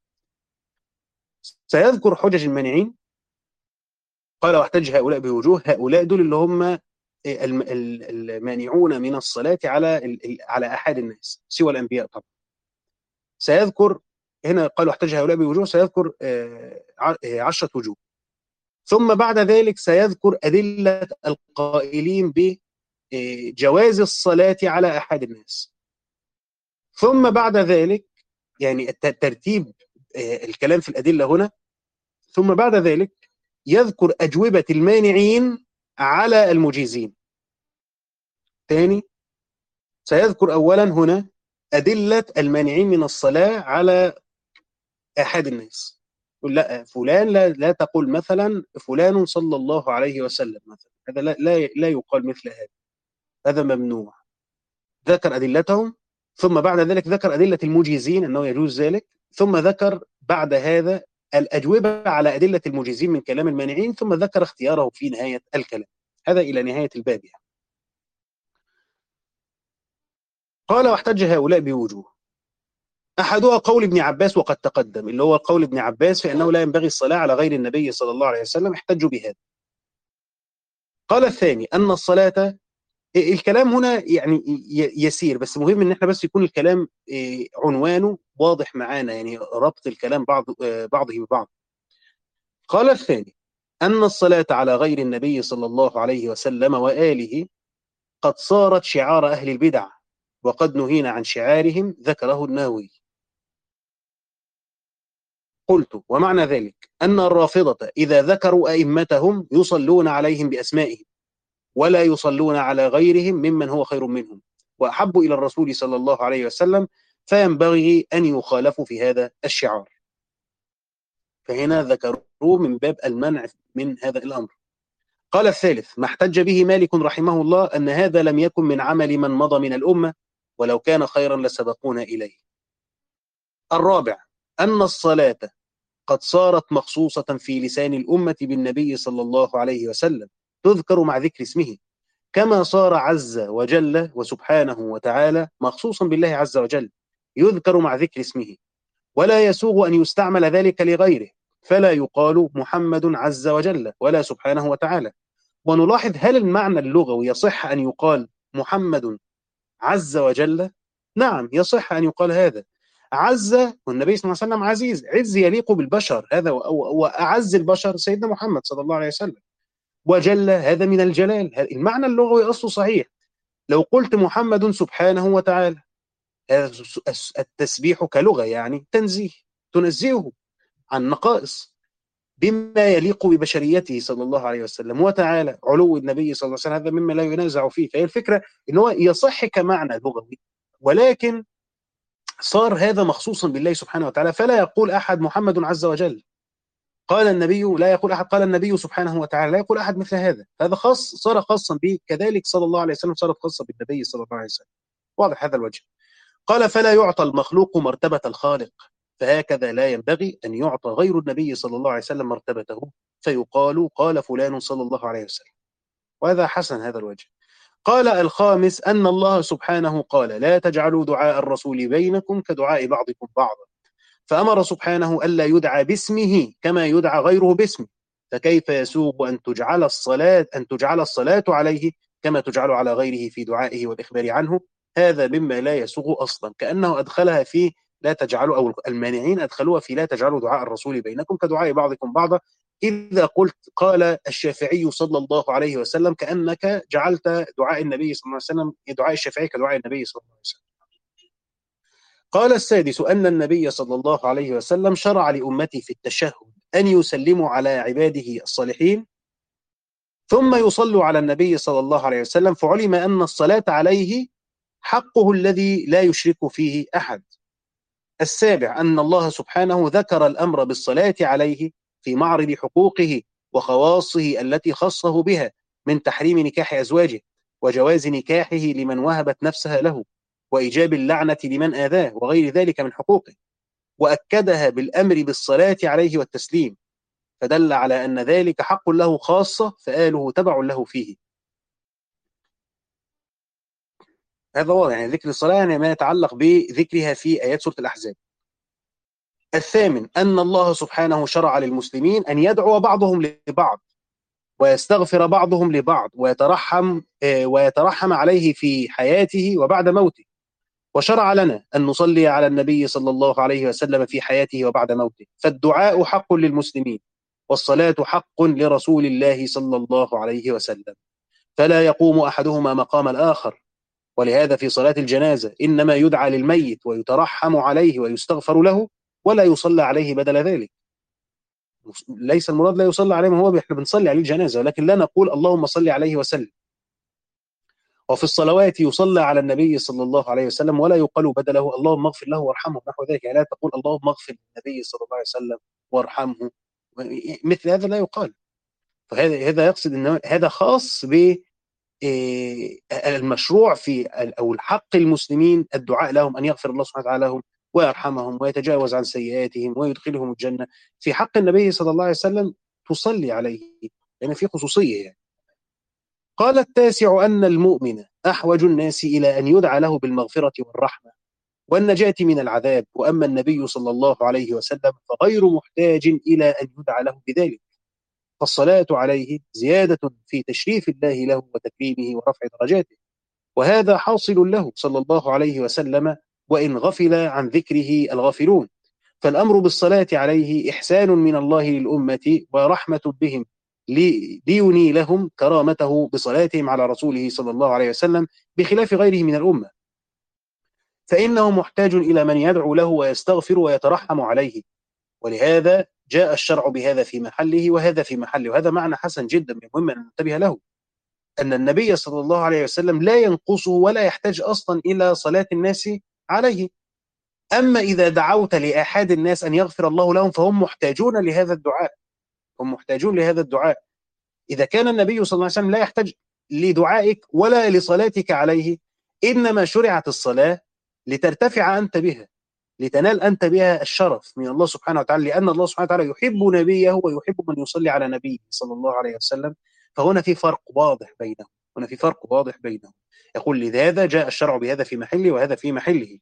A: سيذكر حجج المانعين. قال واحتج هؤلاء بوجوه. هؤلاء دول اللي هم المانعون من الصلاة على أحد الناس سوى الأنبياء طبعا. سيذكر هنا قال واحتج هؤلاء بوجوه، سيذكر 10 وجوه، ثم بعد ذلك سيذكر أدلة القائلين بجواز الصلاة على أحد الناس، ثم بعد ذلك يعني ترتيب الكلام في الأدلة هنا، ثم بعد ذلك يذكر أجوبة المانعين على المجيزين. ثاني سيذكر أولا هنا أدلة المانعين من الصلاة على أحد الناس. لا فلان لا تقول مثلا فلان صلى الله عليه وسلم مثلا، هذا لا يقال مثل هذا، هذا ممنوع. ذكر أدلتهم، ثم بعد ذلك ذكر أدلة المجيزين أنه يجوز ذلك، ثم ذكر بعد هذا الأجوبة على أدلة المجيزين من كلام المانعين، ثم ذكر اختياره في نهاية الكلام. هذا إلى نهاية الباب يعني. قال واحتج هؤلاء بوجوه. أحدها قول ابن عباس وقد تقدم، اللي هو قول ابن عباس في أنه لا ينبغي الصلاة على غير النبي صلى الله عليه وسلم، احتجوا بهذا. قال الثاني أن الصلاة، الكلام هنا يعني يسير، بس مهم ان احنا بس يكون الكلام عنوانه واضح معانا، يعني ربط الكلام بعضه ببعض. قال الثاني أن الصلاة على غير النبي صلى الله عليه وسلم وآله قد صارت شعار أهل البدع، وقد نهينا عن شعارهم، ذكره النووي. قلت ومعنى ذلك أن الرافضة إذا ذكروا أئمتهم يصلون عليهم بأسمائهم، ولا يصلون على غيرهم ممن هو خير منهم وأحب إلى الرسول صلى الله عليه وسلم، فينبغي أن يخالفوا في هذا الشعار. فهنا ذكروه من باب المنع من هذا الأمر. قال الثالث ما احتج به مالك رحمه الله أن هذا لم يكن من عمل من مضى من الأمة، ولو كان خيرا لسبقونا إليه. الرابع أن الصلاة قد صارت مخصوصة في لسان الأمة بالنبي صلى الله عليه وسلم، تذكر مع ذكر اسمه، كما صار عز وجل وسبحانه وتعالى مخصوصا بالله عز وجل، يذكر مع ذكر اسمه، ولا يسوغ أن يستعمل ذلك لغيره، فلا يقال محمد عز وجل ولا سبحانه وتعالى. ونلاحظ هل المعنى اللغوي يصح أن يقال محمد عز وجل؟ نعم يصح أن يقال هذا. عز والنبي صلى الله عليه وسلم عزيز، عز يليق بالبشر، هذا وأعز البشر سيدنا محمد صلى الله عليه وسلم. وجل هذا من الجلال، المعنى اللغوي أصله صحيح. لو قلت محمد سبحانه وتعالى، هذا التسبيح كلغة يعني تنزيه، تنزهه عن نقائص بما يليق ببشريته صلى الله عليه وسلم. وتعالى علو النبي صلى الله عليه وسلم، هذا مما لا ينازع فيه. فهي الفكرة إن هو يصح كمعنى لغوي، ولكن صار هذا مخصوصا بالله سبحانه وتعالى، فلا يقول أحد محمد عز وجل، قال النبي، لا يقول أحد قال النبي سبحانه وتعالى، لا يقول أحد مثل هذا. هذا خاص، صار خاصا به، كذلك صلى الله عليه وسلم صارت خاصة بالنبي صلى الله عليه وسلم. واضح هذا الوجه. قال فلا يعطى المخلوق مرتبة الخالق، فهكذا لا ينبغي أن يعطى غير النبي صلى الله عليه وسلم مرتبته، فيقال قال فلان صلى الله عليه وسلم. وهذا حسن هذا الوجه. قال الخامس أن الله سبحانه قال لا تجعلوا دعاء الرسول بينكم كدعاء بعضكم بعضا، فأمر سبحانه ألا يدعى باسمه كما يدعى غيره باسمه، فكيف يسوغ أن تجعل الصلاة عليه كما تجعل على غيره في دعائه والإخبار عنه؟ هذا مما لا يسوغ أصلا، كأنه أدخلها في لا تجعلوا، أو المانعين أدخلوها في لا تجعلوا دعاء الرسول بينكم كدعاء بعضكم بعضا. إذا قلت قال الشافعي صلى الله عليه وسلم، كأنك جعلت دعاء النبي صلى الله عليه وسلم، دعاء الشافعي كدعاء النبي صلى الله عليه وسلم. قال السادس أن النبي صلى الله عليه وسلم شرع لأمته في التشهد أن يسلموا على عباده الصالحين ثم يصلوا على النبي صلى الله عليه وسلم، فعلم أن الصلاة عليه حقه الذي لا يشرك فيه أحد. السابع أن الله سبحانه ذكر الأمر بالصلاة عليه في معرض حقوقه وخواصه التي خصه بها، من تحريم نكاح أزواجه، وجواز نكاحه لمن وهبت نفسها له، وإيجاب اللعنة لمن آذاه، وغير ذلك من حقوقه، وأكدها بالأمر بالصلاة عليه والتسليم، فدل على أن ذلك حق له خاصة، فآله تبع له فيه. هذا واضح، يعني ذكر الصلاة يعني ما يتعلق بذكرها في آيات سورة الأحزاب. الثامن أن الله سبحانه شرع للمسلمين أن يدعو بعضهم لبعض، ويستغفر بعضهم لبعض، ويترحم عليه في حياته وبعد موته. وشرع لنا أن نصلي على النبي صلى الله عليه وسلم في حياته وبعد موته، فالدعاء حق للمسلمين، والصلاة حق لرسول الله صلى الله عليه وسلم، فلا يقوم أحدهما مقام الآخر. ولهذا في صلاة الجنازة إنما يدعى للميت ويترحم عليه ويستغفر له، ولا يصلى عليه بدل ذلك. ليس المراد لا يصلى عليه، ما هو احنا بنصلي عليه الجنازة، ولكن لا نقول اللهم صل عليه وسلم. وفي الصلوات يصلى على النبي صلى الله عليه وسلم، ولا يقال بدله اللهم اغفر له وارحمه نحو ذلك، يعني لا تقول اللهم اغفر للنبي صلى الله عليه وسلم وارحمه، مثل هذا لا يقال. فهذا يقصد ان هذا خاص ب المشروع في او الحق المسلمين الدعاء لهم، ان يغفر الله سبحانه وتعالى لهم ويرحمهم ويتجاوز عن سيئاتهم ويدخلهم الجنة. في حق النبي صلى الله عليه وسلم تصلي عليه، لأن في خصوصية يعني. قال التاسع أن المؤمن أحوج الناس إلى أن يدعى له بالمغفرة والرحمة والنجاة من العذاب، وأما النبي صلى الله عليه وسلم فغير محتاج إلى أن يدعى له بذلك، فالصلاة عليه زيادة في تشريف الله له وتكريمه ورفع درجاته، وهذا حاصل له صلى الله عليه وسلم، وإن غفل عن ذكره الغافلون. فالأمر بالصلاة عليه إحسان من الله للأمة ورحمة بهم، ليني لهم كرامته بصلاتهم على رسوله صلى الله عليه وسلم، بخلاف غيره من الأمة، فإنه محتاج إلى من يدعو له ويستغفر ويترحم عليه. ولهذا جاء الشرع بهذا في محله وهذا في محله، وهذا معنى حسن جدا مهم أن ننتبه له، أن النبي صلى الله عليه وسلم لا ينقصه ولا يحتاج أصلا إلى صلاة الناس عليه. أما إذا دعوت لأحد الناس أن يغفر الله لهم فهم محتاجون لهذا الدعاء، هم محتاجون لهذا الدعاء. إذا كان النبي صلى الله عليه وسلم لا يحتاج لدعائك ولا لصلاتك عليه، إنما شرعت الصلاة لترتفع أنت بها، لتنال أنت بها الشرف من الله سبحانه وتعالى، لأن الله سبحانه وتعالى يحب نبيه ويحب من يصلي على نبيه صلى الله عليه وسلم. فهنا في فرق واضح بينهم، هنا في فرق واضح بينهم. يقول لهذا جاء الشرع بهذا في محله وهذا في محله.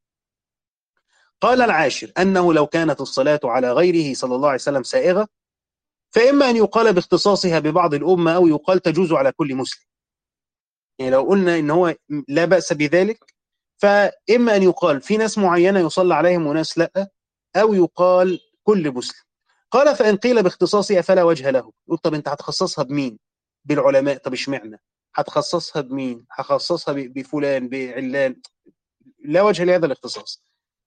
A: قال العاشر أنه لو كانت الصلاة على غيره صلى الله عليه وسلم سائغة، فإما أن يقال باختصاصها ببعض الأمة، أو يقال تجوز على كل مسلم. يعني لو قلنا إن هو لا بأس بذلك، فإما أن يقال في ناس معينة يصلى عليهم وناس لا، أو يقال كل مسلم. قال فإن قيل باختصاصها فلا وجه له. يقول طب أنت هتخصصها بمين؟ بالعلماء. طب اشمعنى هتخصصها بمين؟ هخصصها بفلان بعلان؟ لا وجه لهذا الاختصاص.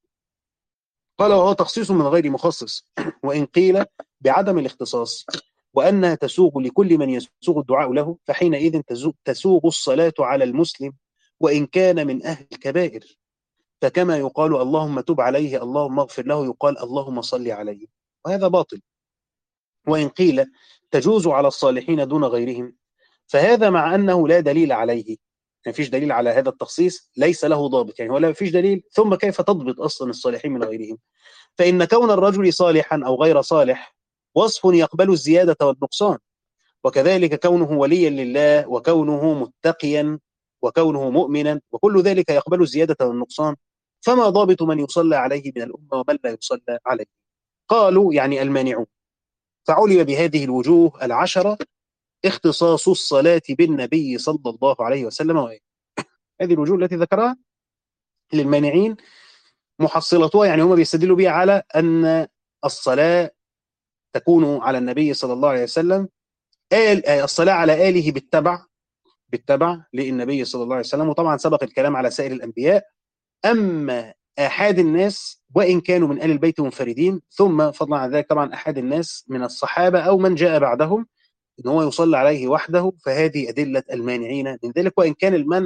A: قال وهو تخصيص من غير مخصص. وإن قيل بعدم الاختصاص وأنها تسوغ لكل من يسوغ الدعاء له، فحينئذ تسوغ الصلاة على المسلم وإن كان من أهل الكبائر، فكما يقال اللهم تب عليه اللهم اغفر له، يقال اللهم صل عليه، وهذا باطل. وإن قيل تجوز على الصالحين دون غيرهم، فهذا مع أنه لا دليل عليه، ما فيش دليل على هذا التخصيص، ليس له ضابط، يعني ولا فيش دليل، ثم كيف تضبط أصلا الصالحين من غيرهم؟ فإن كون الرجل صالحا أو غير صالح وصف يقبل الزيادة والنقصان، وكذلك كونه وليا لله وكونه متقيا وكونه مؤمنا، وكل ذلك يقبل الزيادة والنقصان. فما ضابط من يصلى عليه من الأمة ومن لا يصلى عليه؟ قالوا يعني المانعون. فعلم بهذه الوجوه العشرة اختصاص الصلاة بالنبي صلى الله عليه وسلم وآله. هذه الوجوه التي ذكرها للمانعين محصلتها، يعني هم بيستدلوا بها على أن الصلاة تكون على النبي صلى الله عليه وسلم، الصلاة على آله بالتبع للنبي صلى الله عليه وسلم. وطبعا سبق الكلام على سائر الأنبياء. أما أحد الناس وإن كانوا من آل البيت منفردين، ثم فضلا عن ذلك طبعا أحد الناس من الصحابة أو من جاء بعدهم إن هو يصلى عليه وحده، فهذه أدلة المانعين من ذلك. وإن كان المنع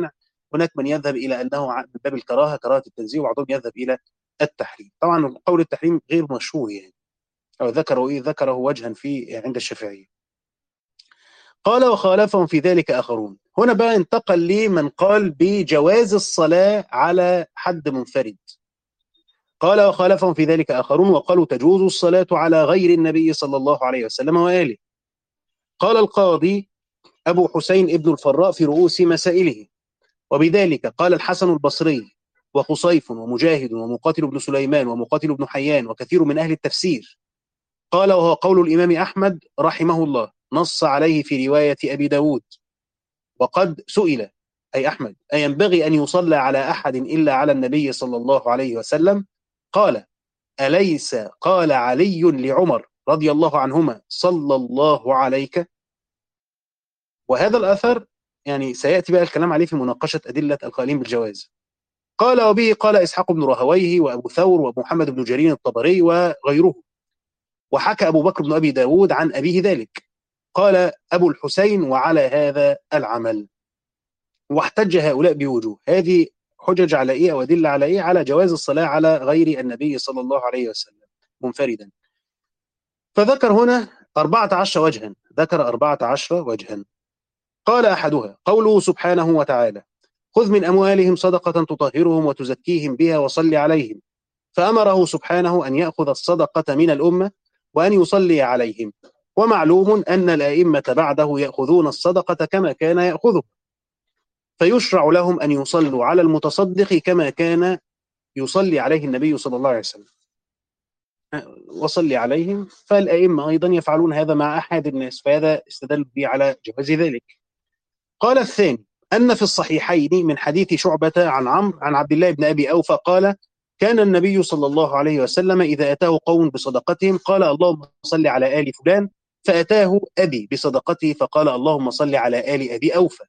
A: هناك من يذهب إلى أنه من باب الكراهة، كراهة التنزيه، وبعضهم يذهب إلى التحريم. طبعا قول التحريم غير مشهور يعني، أو ذكره وجها في عند الشافعية. قال وخالفهم في ذلك آخرون. هنا بقى انتقل لمن قال بجواز الصلاة على حد منفرد. قال وخالفهم في ذلك آخرون وقالوا تجوز الصلاة على غير النبي صلى الله عليه وسلم وآله. قال القاضي أبو حسين ابن الفراء في رؤوس مسائله: وبذلك قال الحسن البصري وخصيف ومجاهد ومقاتل بن سليمان ومقاتل بن حيان وكثير من أهل التفسير. قال وهو قول الإمام أحمد رحمه الله، نص عليه في رواية أبي داود. وقد سئل أي أحمد: أينبغي أن يصلى على أحد إلا على النبي صلى الله عليه وسلم؟ قال: أليس قال علي لعمر رضي الله عنهما صلى الله عليك؟ وهذا الأثر يعني سيأتي بقى الكلام عليه في مناقشة أدلة القائلين بالجواز. قال وبه قال إسحاق بن راهويه وأبو ثور ومحمد بن جرير الطبري وغيره. وحكى أبو بكر بن أبي داود عن أبيه ذلك. قال أبو الحسين: وعلى هذا العمل. واحتج هؤلاء بوجوه. هذه حجج على إيه أو أدلة على إيه؟ على جواز الصلاة على غير النبي صلى الله عليه وسلم منفردا. فذكر هنا 14 وجها، ذكر 14 وجها. قال أحدها قوله سبحانه وتعالى: خذ من أموالهم صدقة تطهرهم وتزكيهم بها وصل عليهم. فأمره سبحانه أن يأخذ الصدقة من الأمة وأن يصلي عليهم. ومعلوم أن الآئمة بعده يأخذون الصدقة كما كان يأخذه، فيشرع لهم أن يصلوا على المتصدق كما كان يصلي عليه النبي صلى الله عليه وسلم. وصلي عليهم، فالأئمة أيضا يفعلون هذا مع أحد الناس، فهذا استدل به على جواز ذلك. قال الثاني: أن في الصحيحين من حديث شعبة عن عمرو عن عبد الله بن أبي أوفى قال: كان النبي صلى الله عليه وسلم إذا أتاه قوم بصدقتهم قال: اللهم صل على آل فلان، فأتاه أبي بصدقته فقال: اللهم صل على آل أبي أوفى.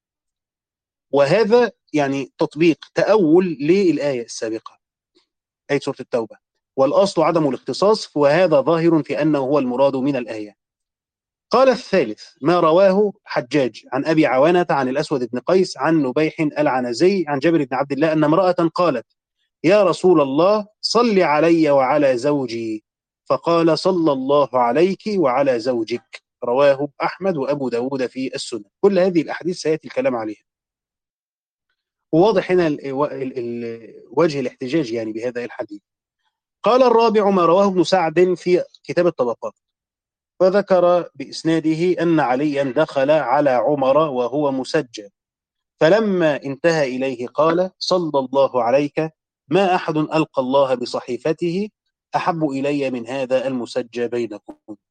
A: وهذا يعني تطبيق تأول للآية السابقة، آية سورة التوبة. والأصل عدم الاختصاص، وهذا ظاهر في أنه هو المراد من الآية. قال الثالث: ما رواه حجاج عن أبي عوانة عن الأسود بن قيس عن نبيح العنزي عن جابر بن عبد الله أن امرأة قالت: يا رسول الله صل علي وعلى زوجي، فقال: صلى الله عليك وعلى زوجك. رواه أحمد وأبو داود في السنن. كل هذه الأحاديث سيأتي الكلام عليها. وواضح هنا وجه الاحتجاج يعني بهذا الحديث. قال الرابع: ما رواه ابن سعد في كتاب الطبقات، وذكر بإسناده أن عليا دخل على عمر وهو مسجى، فلما انتهى إليه قال: صلى الله عليك، ما أحد ألقى الله بصحيفته أحب إلي من هذا المسجى بينكم.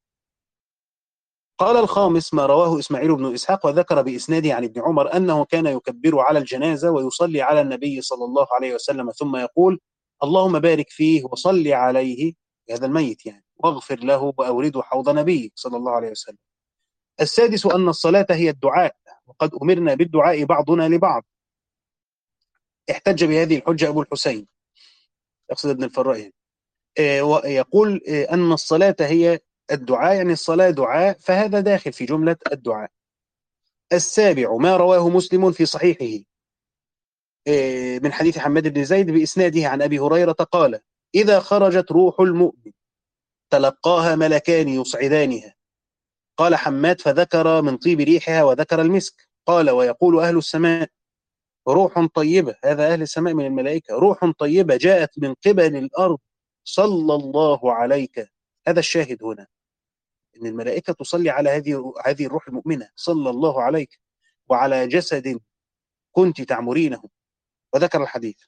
A: قال الخامس: ما رواه إسماعيل بن إسحاق وذكر بإسناده عن ابن عمر أنه كان يكبر على الجنازة ويصلي على النبي صلى الله عليه وسلم ثم يقول: اللهم بارك فيه وصلي عليه، هذا الميت يعني، واغفر له وأورده حوض نبيك صلى الله عليه وسلم. السادس: أن الصلاة هي الدعاء، وقد أمرنا بالدعاء بعضنا لبعض. احتج بهذه الحجة أبو الحسين، يقصد ابن الفراء، ويقول أن الصلاة هي الدعاء، يعني الصلاة دعاء، فهذا داخل في جملة الدعاء. السابع: ما رواه مسلم في صحيحه من حديث حماد بن زيد بإسناده عن أبي هريرة قال: إذا خرجت روح المؤمن تلقاها ملكان يصعدانها. قال حماد: فذكر من طيب ريحها وذكر المسك. قال: ويقول أهل السماء: روح طيبة، هذا أهل السماء من الملائكة، روح طيبة جاءت من قبل الأرض صلى الله عليك. هذا الشاهد هنا، إن الملائكة تصلي على هذه الروح المؤمنة، صلى الله عليك وعلى جسد كنت تعمرينه، وذكر الحديث.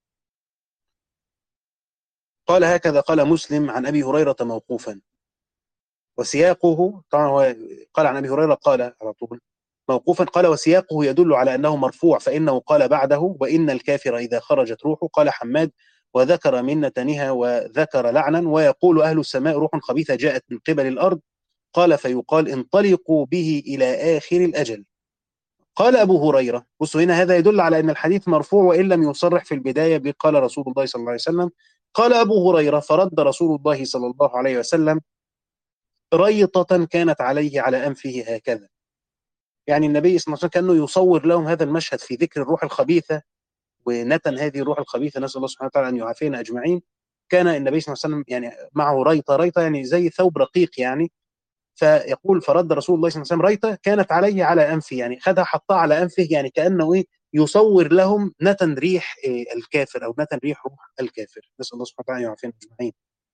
A: قال: هكذا قال مسلم عن أبي هريرة موقوفا، وسياقه طبعا هو قال عن أبي هريرة قال على طول موقوفا. قال: وسياقه يدل على أنه مرفوع، فإنه قال بعده: وإن الكافر إذا خرجت روحه. قال حماد: وذكر من نتنها وذكر لعنا. ويقول أهل السماء: روح خبيثة جاءت من قبل الأرض. قال: فيقال: انطلقوا به إلى آخر الأجل. قال أبو هريرة، بصوا هنا، هذا يدل على أن الحديث مرفوع وإن لم يصرح في البداية بقال رسول الله صلى الله عليه وسلم. قال أبو هريرة: فرد رسول الله صلى الله عليه وسلم ريطة كانت عليه على أنفه هكذا، يعني النبي صلى الله عليه وسلم كأنه يصور لهم هذا المشهد في ذكر الروح الخبيثة ونتن هذه الروح الخبيثة، نسأل الله سبحانه وتعالى أن يعافينا أجمعين. كان النبي صلى الله عليه وسلم يعني معه ريطة يعني زي ثوب رقيق يعني، فيقول فرد رسول الله صلى الله عليه وسلم ريطة كانت عليه على أنفه، يعني خدها حطها على أنفه، يعني كأنه إيه يصور لهم نتن ريح الكافر أو نتن ريح روح الكافر، نسأل الله سبحانه وتعالى أن يعافينا أجمعين.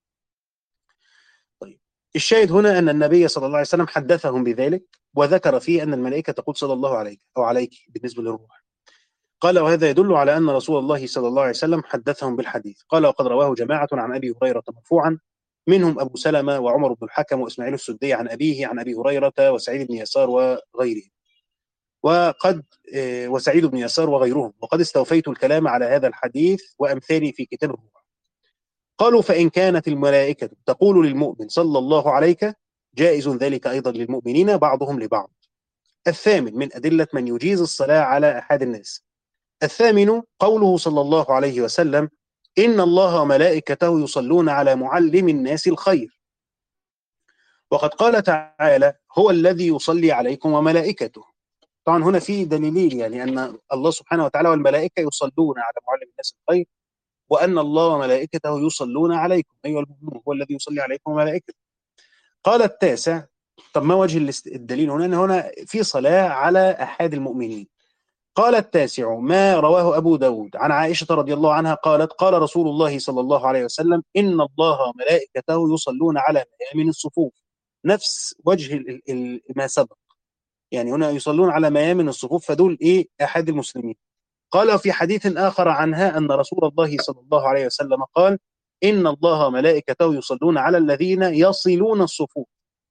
A: طيب، الشاهد هنا أن النبي صلى الله عليه وسلم حدثهم بذلك، وذكر فيه أن الملائكة تقول صلى الله عليك أو عليك بالنسبة للروح. قال وهذا يدل على أن رسول الله صلى الله عليه وسلم حدثهم بالحديث. قال وقد رواه جماعة عن أبي هريرة مرفوعا، منهم أبو سلمة وعمر بن الحكم وإسماعيل السدي عن أبيه عن أبي هريرة وسعيد بن يسار وغيره، وقد وسعيد بن يسار وغيرهم، وقد استوفيت الكلام على هذا الحديث وأمثالي في كتاب الروح. قالوا فإن كانت الملائكة تقول للمؤمن صلى الله عليك جائز ذلك أيضا للمؤمنين بعضهم لبعض. الثامن من أدلة من يجيز الصلاة على أحد الناس. الثامن قوله صلى الله عليه وسلم إن الله وملائكته يصلون على معلم الناس الخير، وقد قال تعالى هو الذي يصلي عليكم وملائكته. طبعا هنا في دليلين، يعني أن الله سبحانه وتعالى والملائكة يصلون على معلم الناس الخير، وأن الله وملائكته يصلون عليكم أيها المؤمنون، هو الذي يصلي عليكم وملائكته. قال التاسع طب ما وجه الدليل هنا؟ أن هنا في صلاة على أحد المؤمنين. قال التاسع ما رواه أبو داود عن عائشة رضي الله عنها قالت قال رسول الله صلى الله عليه وسلم إن الله وملائكته يصلون على ميامن الصفوف، نفس وجه ما سبق، يعني هنا يصلون على ميامن الصفوف، فدول إيه أحد المسلمين. قال في حديث آخر عنها أن رسول الله صلى الله عليه وسلم قال إن الله وملائكته يصلون على الذين يصلون الصفوف.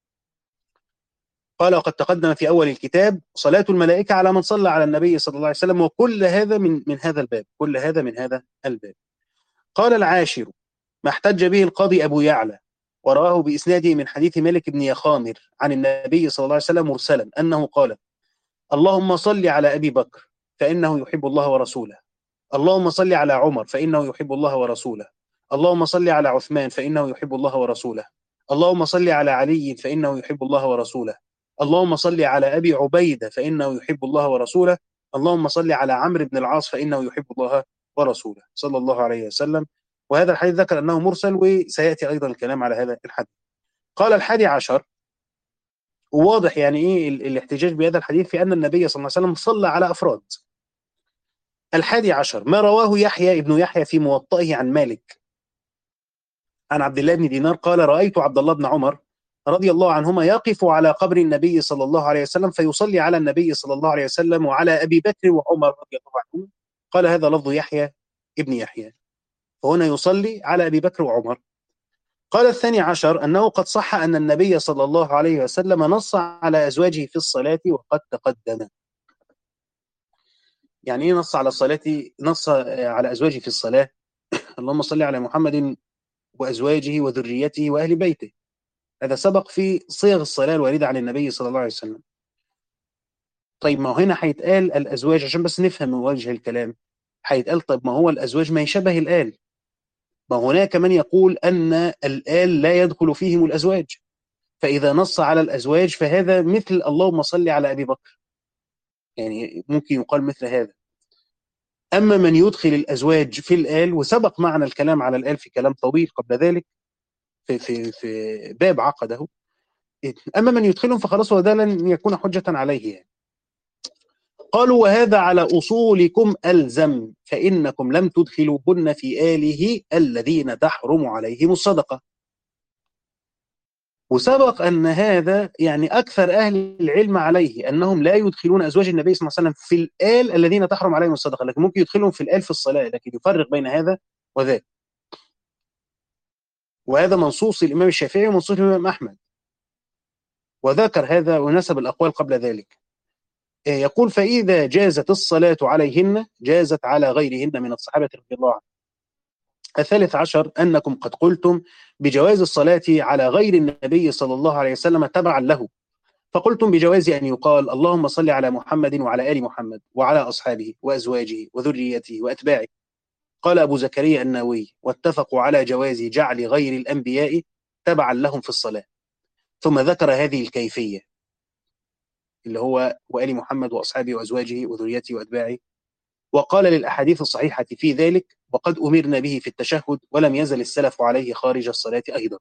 A: قال وقد تقدم في أول الكتاب صلاة الملائكة على من صلى على النبي صلى الله عليه وسلم، وكل هذا من هذا الباب، كل هذا من هذا الباب. قال العاشر ما احتج به القاضي أبو يعلى وراه بإسناده من حديث مالك بن يخامر عن النبي صلى الله عليه وسلم مرسلا أنه قال اللهم صل على أبي بكر فإنه يحب الله ورسوله، اللهم صل على عمر فإنه يحب الله ورسوله، اللهم صل على عثمان فإنه يحب الله ورسوله، اللهم صل على علي فإنه يحب الله ورسوله، اللهم صل على أبي عبيدة فإنه يحب الله ورسوله، اللهم صل على عمرو بن العاص فإنه يحب الله ورسوله صلى الله عليه وسلم. وهذا الحديث ذكر أنه مرسل، وسيأتي أيضا الكلام على هذا الحديث. قال الحادي عشر، وواضح يعني إيه الاحتجاج بهذا الحديث في أن النبي صلى الله عليه وسلم صلى على أفراد. الحادي عشر ما رواه يحيى ابن يحيى في موطئه عن مالك عن عبد الله بن دينار قال رأيت عبد الله بن عمر رضي الله عنهما يقف على قبر النبي صلى الله عليه وسلم فيصلي على النبي صلى الله عليه وسلم وعلى أبي بكر وعمر رضي الله عنهم. قال هذا لفظ يحيى ابن يحيى، فهنا يصلي على أبي بكر وعمر. قال الثاني عشر أنه قد صح أن النبي صلى الله عليه وسلم نص على أزواجه في الصلاة وقد تقدم. يعني ايه نص على الصلاة؟ نص على أزواجه في الصلاة، اللهم صل على محمد وأزواجه وذريته وأهل بيته، هذا سبق في صيغ الصلاة الواردة عن النبي صلى الله عليه وسلم. طيب ما هنا هيتقال الأزواج عشان بس نفهم من وجه الكلام، هيتقال طيب ما هو الأزواج ما يشبه الآل، ما هناك من يقول أن الآل لا يدخل فيهم الأزواج، فإذا نص على الأزواج فهذا مثل اللهم صل على أبي بكر، يعني ممكن يقال مثل هذا. أما من يدخل الأزواج في الآل، وسبق معنا الكلام على الآل في كلام طويل قبل ذلك في باب عقده، أما من يدخلهم فخلاص هو ده لن يكون حجة عليه يعني. قالوا وهذا على أصولكم ألزم فإنكم لم تدخلوهن في آله الذين تحرم عليهم الصدقة. وسبق أن هذا يعني أكثر أهل العلم عليه أنهم لا يدخلون أزواج النبي صلى الله عليه وسلم في الآل الذين تحرم عليهم الصدقة، لكن ممكن يدخلهم في الآل في الصلاة، لكن يفرق بين هذا وذاك. وهذا منصوص الإمام الشافعي ومنصوص الإمام أحمد، وذكر هذا ونسب الأقوال قبل ذلك. يقول فإذا جازت الصلاة عليهن جازت على غيرهن من الصحابة رضي الله عنهم. الثالث عشر أنكم قد قلتم بجواز الصلاة على غير النبي صلى الله عليه وسلم تبعا له، فقلتم بجواز أن يقال اللهم صل على محمد وعلى آل محمد وعلى أصحابه وأزواجه وذريته وأتباعه. قال أبو زكريا النووي واتفقوا على جواز جعل غير الأنبياء تبعا لهم في الصلاة، ثم ذكر هذه الكيفية. اللي هو وآل محمد وأصحابه وأزواجه وذريته وأتباعه، وقال للأحاديث الصحيحة في ذلك: وقد أمرنا به في التشهد ولم يزل السلف عليه خارج الصلاة أيضا.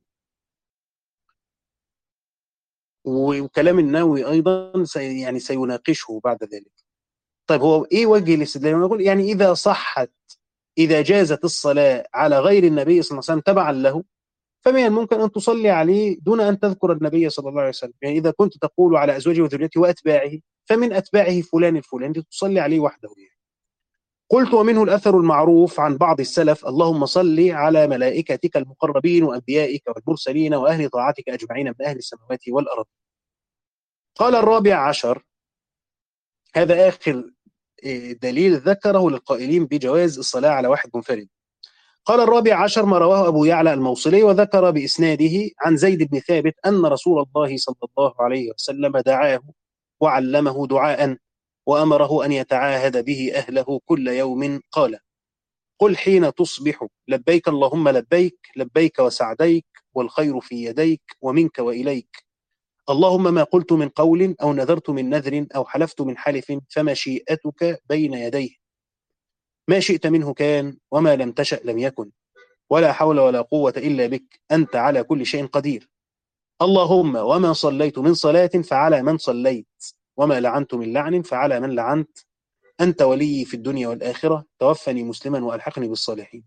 A: وكلام النووي أيضا يعني سيناقشه بعد ذلك. طيب هو إيه وجه الاستدلال؟ يقول يعني إذا صحت، إذا جازت الصلاة على غير النبي صلى الله عليه وسلم تبعا له، فمن الممكن أن تصلي عليه دون أن تذكر النبي صلى الله عليه وسلم. يعني إذا كنت تقول على أزواجه وذريته وأتباعه، فمن أتباعه فلان الفلاني تصلي عليه وحده يعني. قلت: ومنه الأثر المعروف عن بعض السلف: اللهم صل على ملائكتك المقربين وأنبيائك والمرسلين وأهل طاعتك أجمعين من أهل السماوات والأرض. قال الرابع عشر، هذا آخر دليل ذكره للقائلين بجواز الصلاة على واحد منفرد. قال الرابع عشر ما رواه أبو يعلى الموصلي وذكر بإسناده عن زيد بن ثابت أن رسول الله صلى الله عليه وسلم دعاه وعلمه دعاء وأمره أن يتعاهد به أهله كل يوم. قال: قل حين تصبح لبيك اللهم لبيك، لبيك وسعديك، والخير في يديك ومنك وإليك، اللهم ما قلت من قول أو نذرت من نذر أو حلفت من حلف فمشيئتك بين يديه، ما شئت منه كان وما لم تشأ لم يكن، ولا حول ولا قوة إلا بك، أنت على كل شيء قدير. اللهم وما صليت من صلاة فعلى من صليت، وما لعنت من لعن فعلى من لعنت، أنت ولي في الدنيا والآخرة، توفني مسلما وألحقني بالصالحين.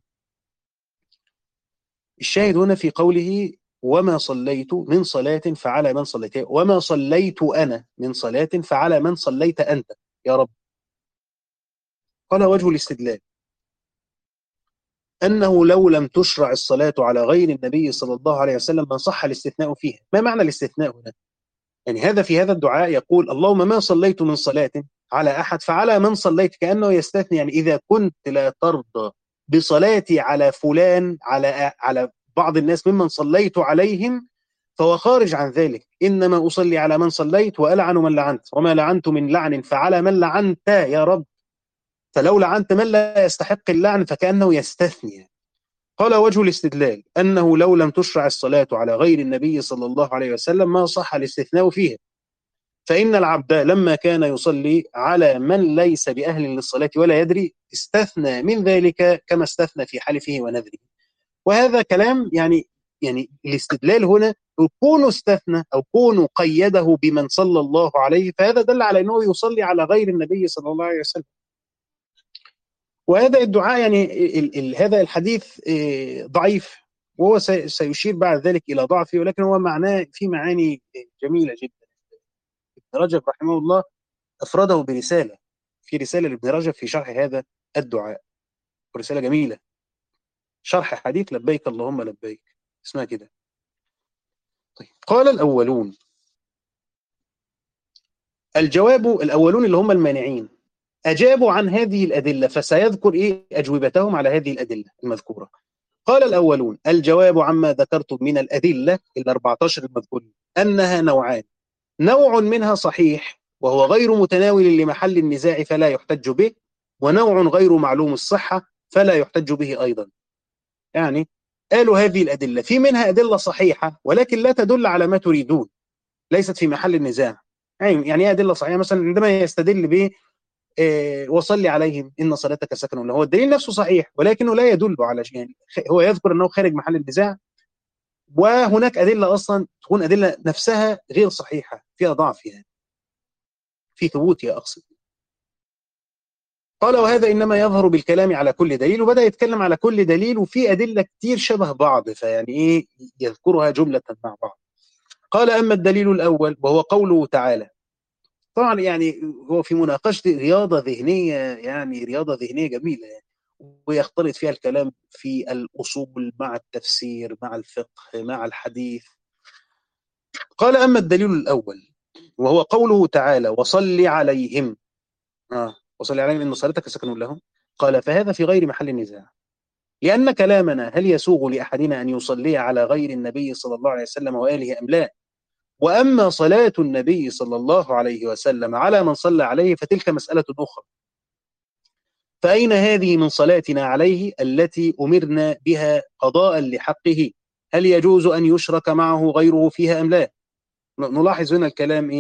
A: الشاهد هنا في قوله: وما صليت من صلاة فعلى من صليت، وما صليت أنا من صلاة فعلى من صليت أنت يا رب. قال: وجه الاستدلال أنه لو لم تشرع الصلاة على غير النبي صلى الله عليه وسلم ما صح الاستثناء فيها. ما معنى الاستثناء هنا؟ يعني هذا في هذا الدعاء يقول: اللهم ما صليت من صلاة على أحد فعلى من صليت، كأنه يستثني. يعني إذا كنت لا ترضى بصلاتي على فلان، على بعض الناس ممن صليت عليهم، فهو خارج عن ذلك. إنما أصلي على من صليت وألعن من لعنت، وما لعنت من لعن فعلى من لعنت يا رب. فلو لعنت من لا يستحق اللعن فكأنه يستثني. قال: وجه الاستدلال أنه لو لم تشرع الصلاة على غير النبي صلى الله عليه وسلم ما صح الاستثناء فيها، فإن العبد لما كان يصلي على من ليس بأهل للصلاة ولا يدري استثنى من ذلك كما استثنى في حلفه ونذره. وهذا كلام يعني الاستدلال هنا كونه استثنى أو كونه قيده بمن صلى الله عليه، فهذا دل على أنه يصلي على غير النبي صلى الله عليه وسلم. وهذا الدعاء يعني هذا الحديث ضعيف، وهو سيشير بعد ذلك إلى ضعفه، ولكن هو معناه في معاني جميلة جدا. ابن رجب رحمه الله أفرده برسالة، في رسالة لابن رجب في شرح هذا الدعاء، ورسالة جميلة، شرح حديث لبيك اللهم لبيك، اسمها كده. طيب قال الأولون، الجواب الأولون اللي هم المانعين أجابوا عن هذه الأدلة، فسيذكر أجوبتهم على هذه الأدلة المذكورة. قال الأولون: الجواب عما ذكرتم من الأدلة ال14 المذكورين أنها نوعان: نوع منها صحيح وهو غير متناول لمحل النزاع فلا يحتج به، ونوع غير معلوم الصحة فلا يحتج به أيضا. يعني قالوا هذه الأدلة في منها أدلة صحيحة ولكن لا تدل على ما تريدون، ليست في محل النزاع. يعني ايه أدلة صحيحة؟ مثلا عندما يستدل ب وصلي عليهم إن صلاتك سكن لهم، هو الدليل نفسه صحيح ولكنه لا يدل على شيء، يعني هو يذكر أنه خارج محل النزاع، وهناك أدلة أصلا تكون أدلة نفسها غير صحيحة فيها ضعف، يعني في ثبوتها أقصد. قال: وهذا إنما يظهر بالكلام على كل دليل، وبدأ يتكلم على كل دليل وفي أدلة كتير شبه بعض، فيعني يذكرها جملة مع بعض. قال: أما الدليل الأول وهو قوله تعالى، طبعا يعني هو في مناقشة رياضة ذهنية، يعني رياضة ذهنية جميلة يعني، ويختلط فيها الكلام في الأصول مع التفسير مع الفقه مع الحديث. قال: أما الدليل الأول وهو قوله تعالى وصل عليهم، وصل عليهم إن صلاتك سكن لهم، قال: فهذا في غير محل النزاع، لأن كلامنا هل يسوغ لأحدنا أن يصلي على غير النبي صلى الله عليه وسلم وآله أم لا؟ وأما صلاة النبي صلى الله عليه وسلم على من صلى عليه فتلك مسألة أخرى. فأين هذه من صلاتنا عليه التي أمرنا بها قضاء لحقه؟ هل يجوز أن يشرك معه غيره فيها أم لا؟ نلاحظ هنا الكلام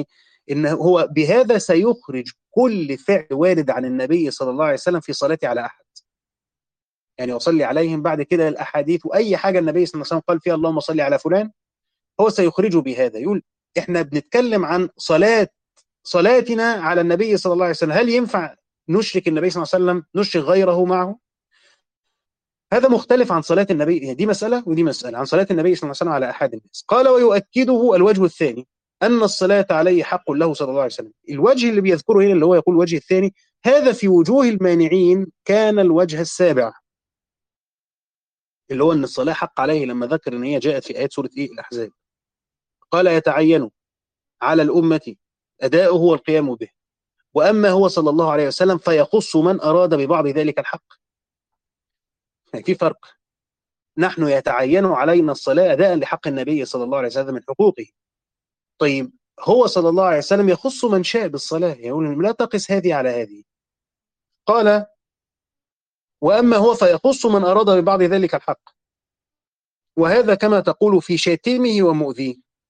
A: إن هو بهذا سيخرج كل فعل وارد عن النبي صلى الله عليه وسلم في صلاته على أحد. يعني وصلي عليهم بعد كده الأحاديث وأي حاجة النبي صلى الله عليه وسلم قال فيها اللهم صل على فلان، هو سيخرجه بهذا. يقول إحنا بنتكلم عن صلاتنا على النبي صلى الله عليه وسلم، هل ينفع نشرك النبي صلى الله عليه وسلم، نشرك غيره معه؟ هذا مختلف عن صلاة النبي، يعني دي مسألة ودي مسألة، عن صلاة النبي صلى الله عليه وسلم على أحد الناس. قال ويؤكده الوجه الثاني أن الصلاة عليه حق له صلى الله عليه وسلم. الوجه اللي بيذكره هنا اللي هو يقول الوجه الثاني، هذا في وجوه المانعين كان الوجه السابع، اللي هو أن الصلاة حق عليه لما ذكر أن هي جاءت في آيات سورة الأحزاب. قال يتعين على الأمة أداؤه والقيام به، وأما هو صلى الله عليه وسلم فيخص من أراد ببعض ذلك الحق. يعني في فرق، نحن يتعين علينا الصلاة أداء لحق النبي صلى الله عليه وسلم من حقوقه. طيب هو صلى الله عليه وسلم يخص من شاء بالصلاة، يقول لا تقس هذه على هذه. قال وأما هو فيخص من أراد ببعض ذلك الحق، وهذا كما تقول في شاتمه ومؤذيه،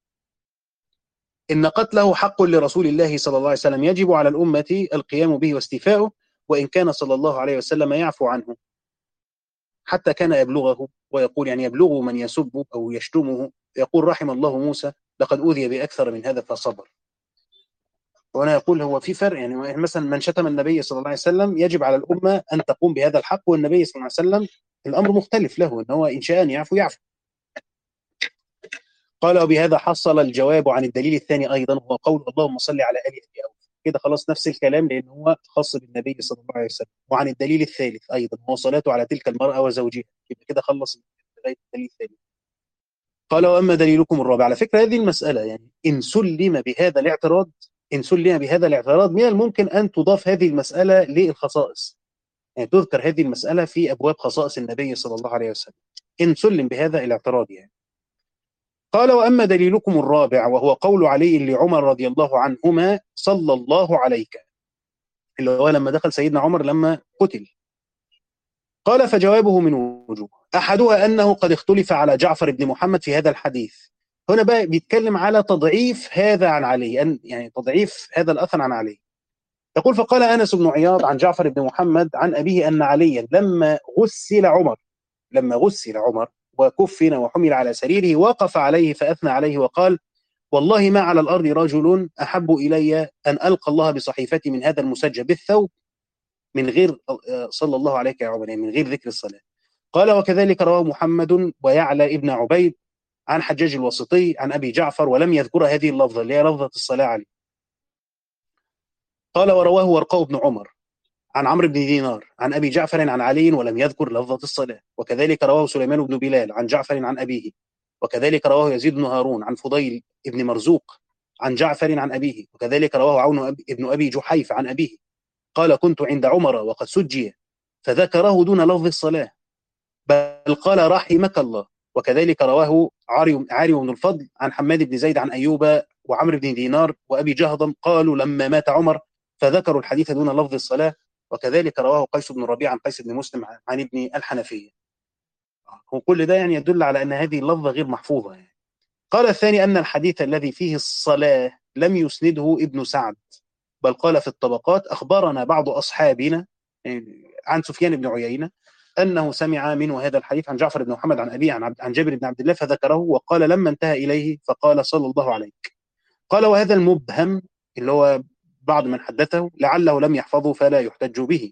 A: إن قتله حق لرسول الله صلى الله عليه وسلم، يجب على الأمة القيام به واستيفاؤه، وإن كان صلى الله عليه وسلم يعفو عنه حتى كان يبلغه، ويقول يعني يبلغ من يسب أو يشتمه، يقول رحم الله موسى لقد أوذي بأكثر من هذا فصبر. وأنا يقول هو في فرق، يعني مثلا من شتم النبي صلى الله عليه وسلم يجب على الأمة أن تقوم بهذا الحق، والنبي صلى الله عليه وسلم الأمر مختلف له، إن هو إن شاء أن يعفو يعفو. قال وبهذا حصل الجواب عن الدليل الثاني أيضا، هو قول اللهم صل على آل أبي أوف. كده خلاص نفس الكلام، لأن هو خاص بالنبي صلى الله عليه وسلم. وعن الدليل الثالث أيضا هو صلاته على تلك المرأة وزوجها، يبقى كده خلص لغاية الدليل الثاني. قال وأما دليلكم الرابع. على فكرة هذه المسألة يعني إن سلم بهذا الاعتراض، من الممكن أن تضاف هذه المسألة للخصائص، يعني تذكر هذه المسألة في أبواب خصائص النبي صلى الله عليه وسلم إن سلم بهذا الاعتراض يعني. قال وأما دليلكم الرابع وهو قول علي لعمر رضي الله عنهما صلى الله عليك، اللي هو لما دخل سيدنا عمر لما قتل. قال فجوابه من وجوه، أحدها أنه قد اختلف على جعفر بن محمد في هذا الحديث. هنا بقى بيتكلم على تضعيف هذا عن علي، يعني تضعيف هذا الأثر عن علي. يقول فقال أنس بن عياض عن جعفر بن محمد عن أبيه أن عليا لما غسل عمر وكفن وحمل على سريره وقف عليه فأثنى عليه وقال والله ما على الأرض رجل أحب إلي أن ألقى الله بصحيفتي من هذا المسجى بالثوب من غير صلى الله عليك يا عمر، يعني من غير ذكر الصلاة. قال وكذلك رواه محمد ويعلى ابن عبيد عن حجاج الواسطي عن أبي جعفر ولم يذكر هذه اللفظة اللي هي لفظة الصلاة عليه. قال ورواه ورقاء بن عمر عن عمرو بن دينار عن أبي جعفر عن علي ولم يذكر لفظة الصلاة. وكذلك رواه سليمان بن بلال عن جعفر عن أبيه. وكذلك رواه يزيد بن هارون عن فضيل بن مرزوق عن جعفر عن أبيه. وكذلك رواه عون بن أبي جحيف عن أبيه قال كنت عند عمر وقد سجي فذكره دون لفظ الصلاة بل قال رحمك الله. وكذلك رواه عاري بن الفضل عن حماد بن زيد عن أيوب وعمرو بن دينار وأبي جهضم قالوا لما مات عمر فذكروا الحديث دون لفظ الصلاة. وكذلك رواه قيس بن ربيع عن قيس بن مسلم عن ابن الحنفية. وكل ده يعني يدل على أن هذه اللفظة غير محفوظة يعني. قال الثاني أن الحديث الذي فيه الصلاة لم يسنده ابن سعد بل قال في الطبقات أخبرنا بعض أصحابنا عن سفيان بن عيينة أنه سمع منه هذا الحديث عن جعفر بن محمد عن أبيه عن جابر بن عبد الله فذكره وقال لما انتهى إليه فقال صلى الله عليك. قال وهذا المبهم اللي هو بعض من حدثه لعله لم يحفظه فلا يحتج به.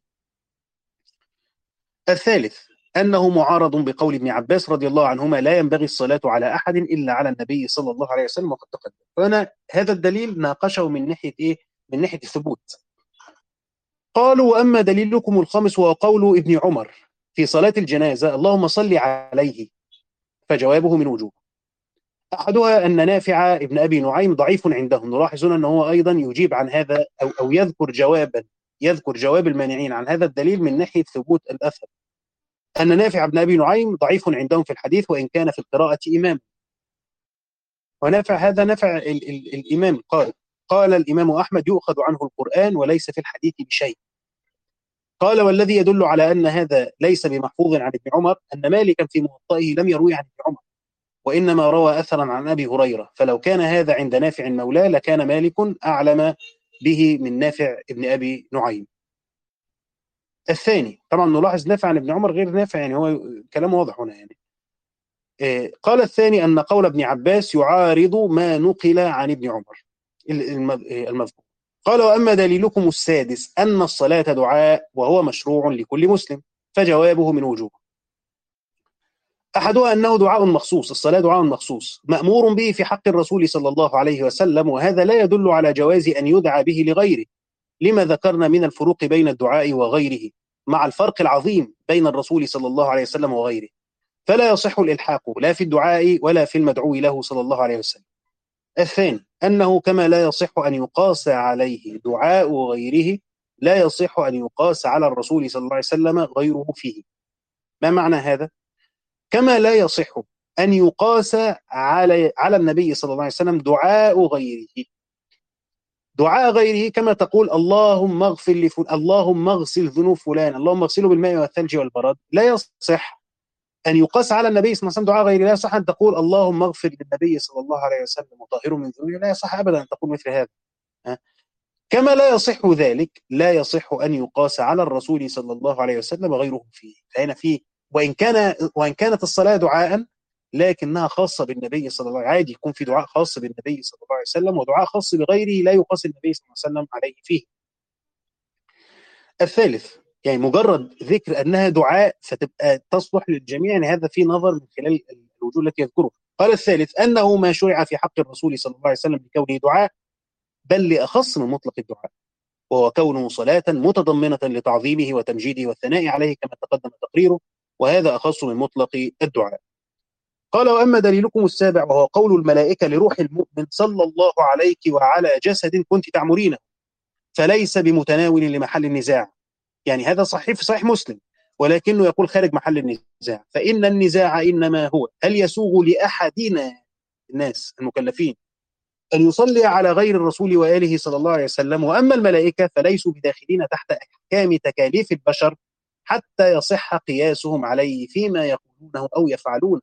A: الثالث أنه معارض بقول ابن عباس رضي الله عنهما لا ينبغي الصلاة على أحد إلا على النبي صلى الله عليه وسلم وقد تقدم. فأنا هذا الدليل ناقشه من ناحية إيه؟ من ناحية الثبوت. قالوا وأما دليلكم الخامس وهو قول ابن عمر في صلاة الجنازة اللهم صل عليه، فجوابه من وجوه. أحدها أن نافع ابن أبي نعيم ضعيف عندهم، نلاحظون أنه أيضا يجيب عن هذا أو يذكر جواب المانعين عن هذا الدليل من ناحية ثبوت الأثر. أن نافع ابن أبي نعيم ضعيف عندهم في الحديث وإن كان في القراءة إمام. ونافع هذا نافع الإمام قال الإمام أحمد يؤخذ عنه القرآن وليس في الحديث بشيء. قال والذي يدل على أن هذا ليس بمحفوظ عن ابن عمر أن مالكا في موطئه لم يروي عن ابن عمر وإنما روى أثرا عن أبي هريرة، فلو كان هذا عند نافع مولاه لكان مالك أعلم به من نافع ابن أبي نعيم. الثاني، طبعا نلاحظ نافع عن ابن عمر غير نافع، يعني هو كلام واضح هنا يعني. قال الثاني أن قول ابن عباس يعارض ما نقل عن ابن عمر المذكور. قال وأما دليلكم السادس أن الصلاة دعاء وهو مشروع لكل مسلم، فجوابه من وجوه. أحدها أنه دعاء مخصوص، الصلاة دعاء مخصوص مأمور به في حق الرسول صلى الله عليه وسلم، وهذا لا يدل على جواز أن يدعى به لغيره، لما ذكرنا من الفروق بين الدعاء وغيره، مع الفرق العظيم بين الرسول صلى الله عليه وسلم وغيره، فلا يصح الإلحاق لا في الدعاء ولا في المدعو له صلى الله عليه وسلم. الثاني أنه كما لا يصح أن يقاس عليه دعاء غيره، لا يصح أن يقاس على الرسول صلى الله عليه وسلم غيره فيه. ما معنى هذا؟ كما لا يصح أن يقاس على النبي صلى الله عليه وسلم دعاء غيره، دعاء غيره كما تقول اللهم اغفر اللهم اغسل ذنوب فلان، اللهم اغسله بالماء والثلج والبرد، لا يصح أن يقاس على النبي صلى الله عليه وسلم دعاء غيره. لا يصح أن تقول اللهم اغفر للنبي صلى الله عليه وسلم وطهره من ذنوبه، لا يصح أبدا أن تقول مثل هذا. كما لا يصح ذلك، لا يصح أن يقاس على الرسول صلى الله عليه وسلم غيره فيه. فهنا فيه وإن كانت الصلاة دعاء لكنها خاصة بالنبي صلى الله عليه وسلم، عادي يكون في دعاء خاص بالنبي صلى الله عليه وسلم ودعاء خاص بغيره لا يقاس النبي صلى الله عليه وسلم عليه فيه. الثالث، يعني مجرد ذكر أنها دعاء فتبقى تصلح للجميع، يعني هذا في نظر من خلال الوجوه التي يذكره. قال الثالث أنه ما شرع في حق الرسول صلى الله عليه وسلم بكونه دعاء، بل لأخص من مطلق الدعاء، وهو كونه صلاة متضمنة لتعظيمه وتمجيده والثناء عليه كما تقدم تقريره، وهذا أخص من مطلق الدعاء. قال وأما دليلكم السابع وهو قول الملائكة لروح المؤمن صلى الله عليك وعلى جسد كنت تعمرينه، فليس بمتناول لمحل النزاع، يعني هذا صحيح في صحيح مسلم، ولكنه يقول خارج محل النزاع، فإن النزاع إنما هو هل يسوغ لأحدنا الناس المكلفين أن يصلي على غير الرسول وآله صلى الله عليه وسلم، وأما الملائكة فليسوا بداخلين تحت أحكام تكاليف البشر حتى يصح قياسهم عليه فيما يقولونه أو يفعلون،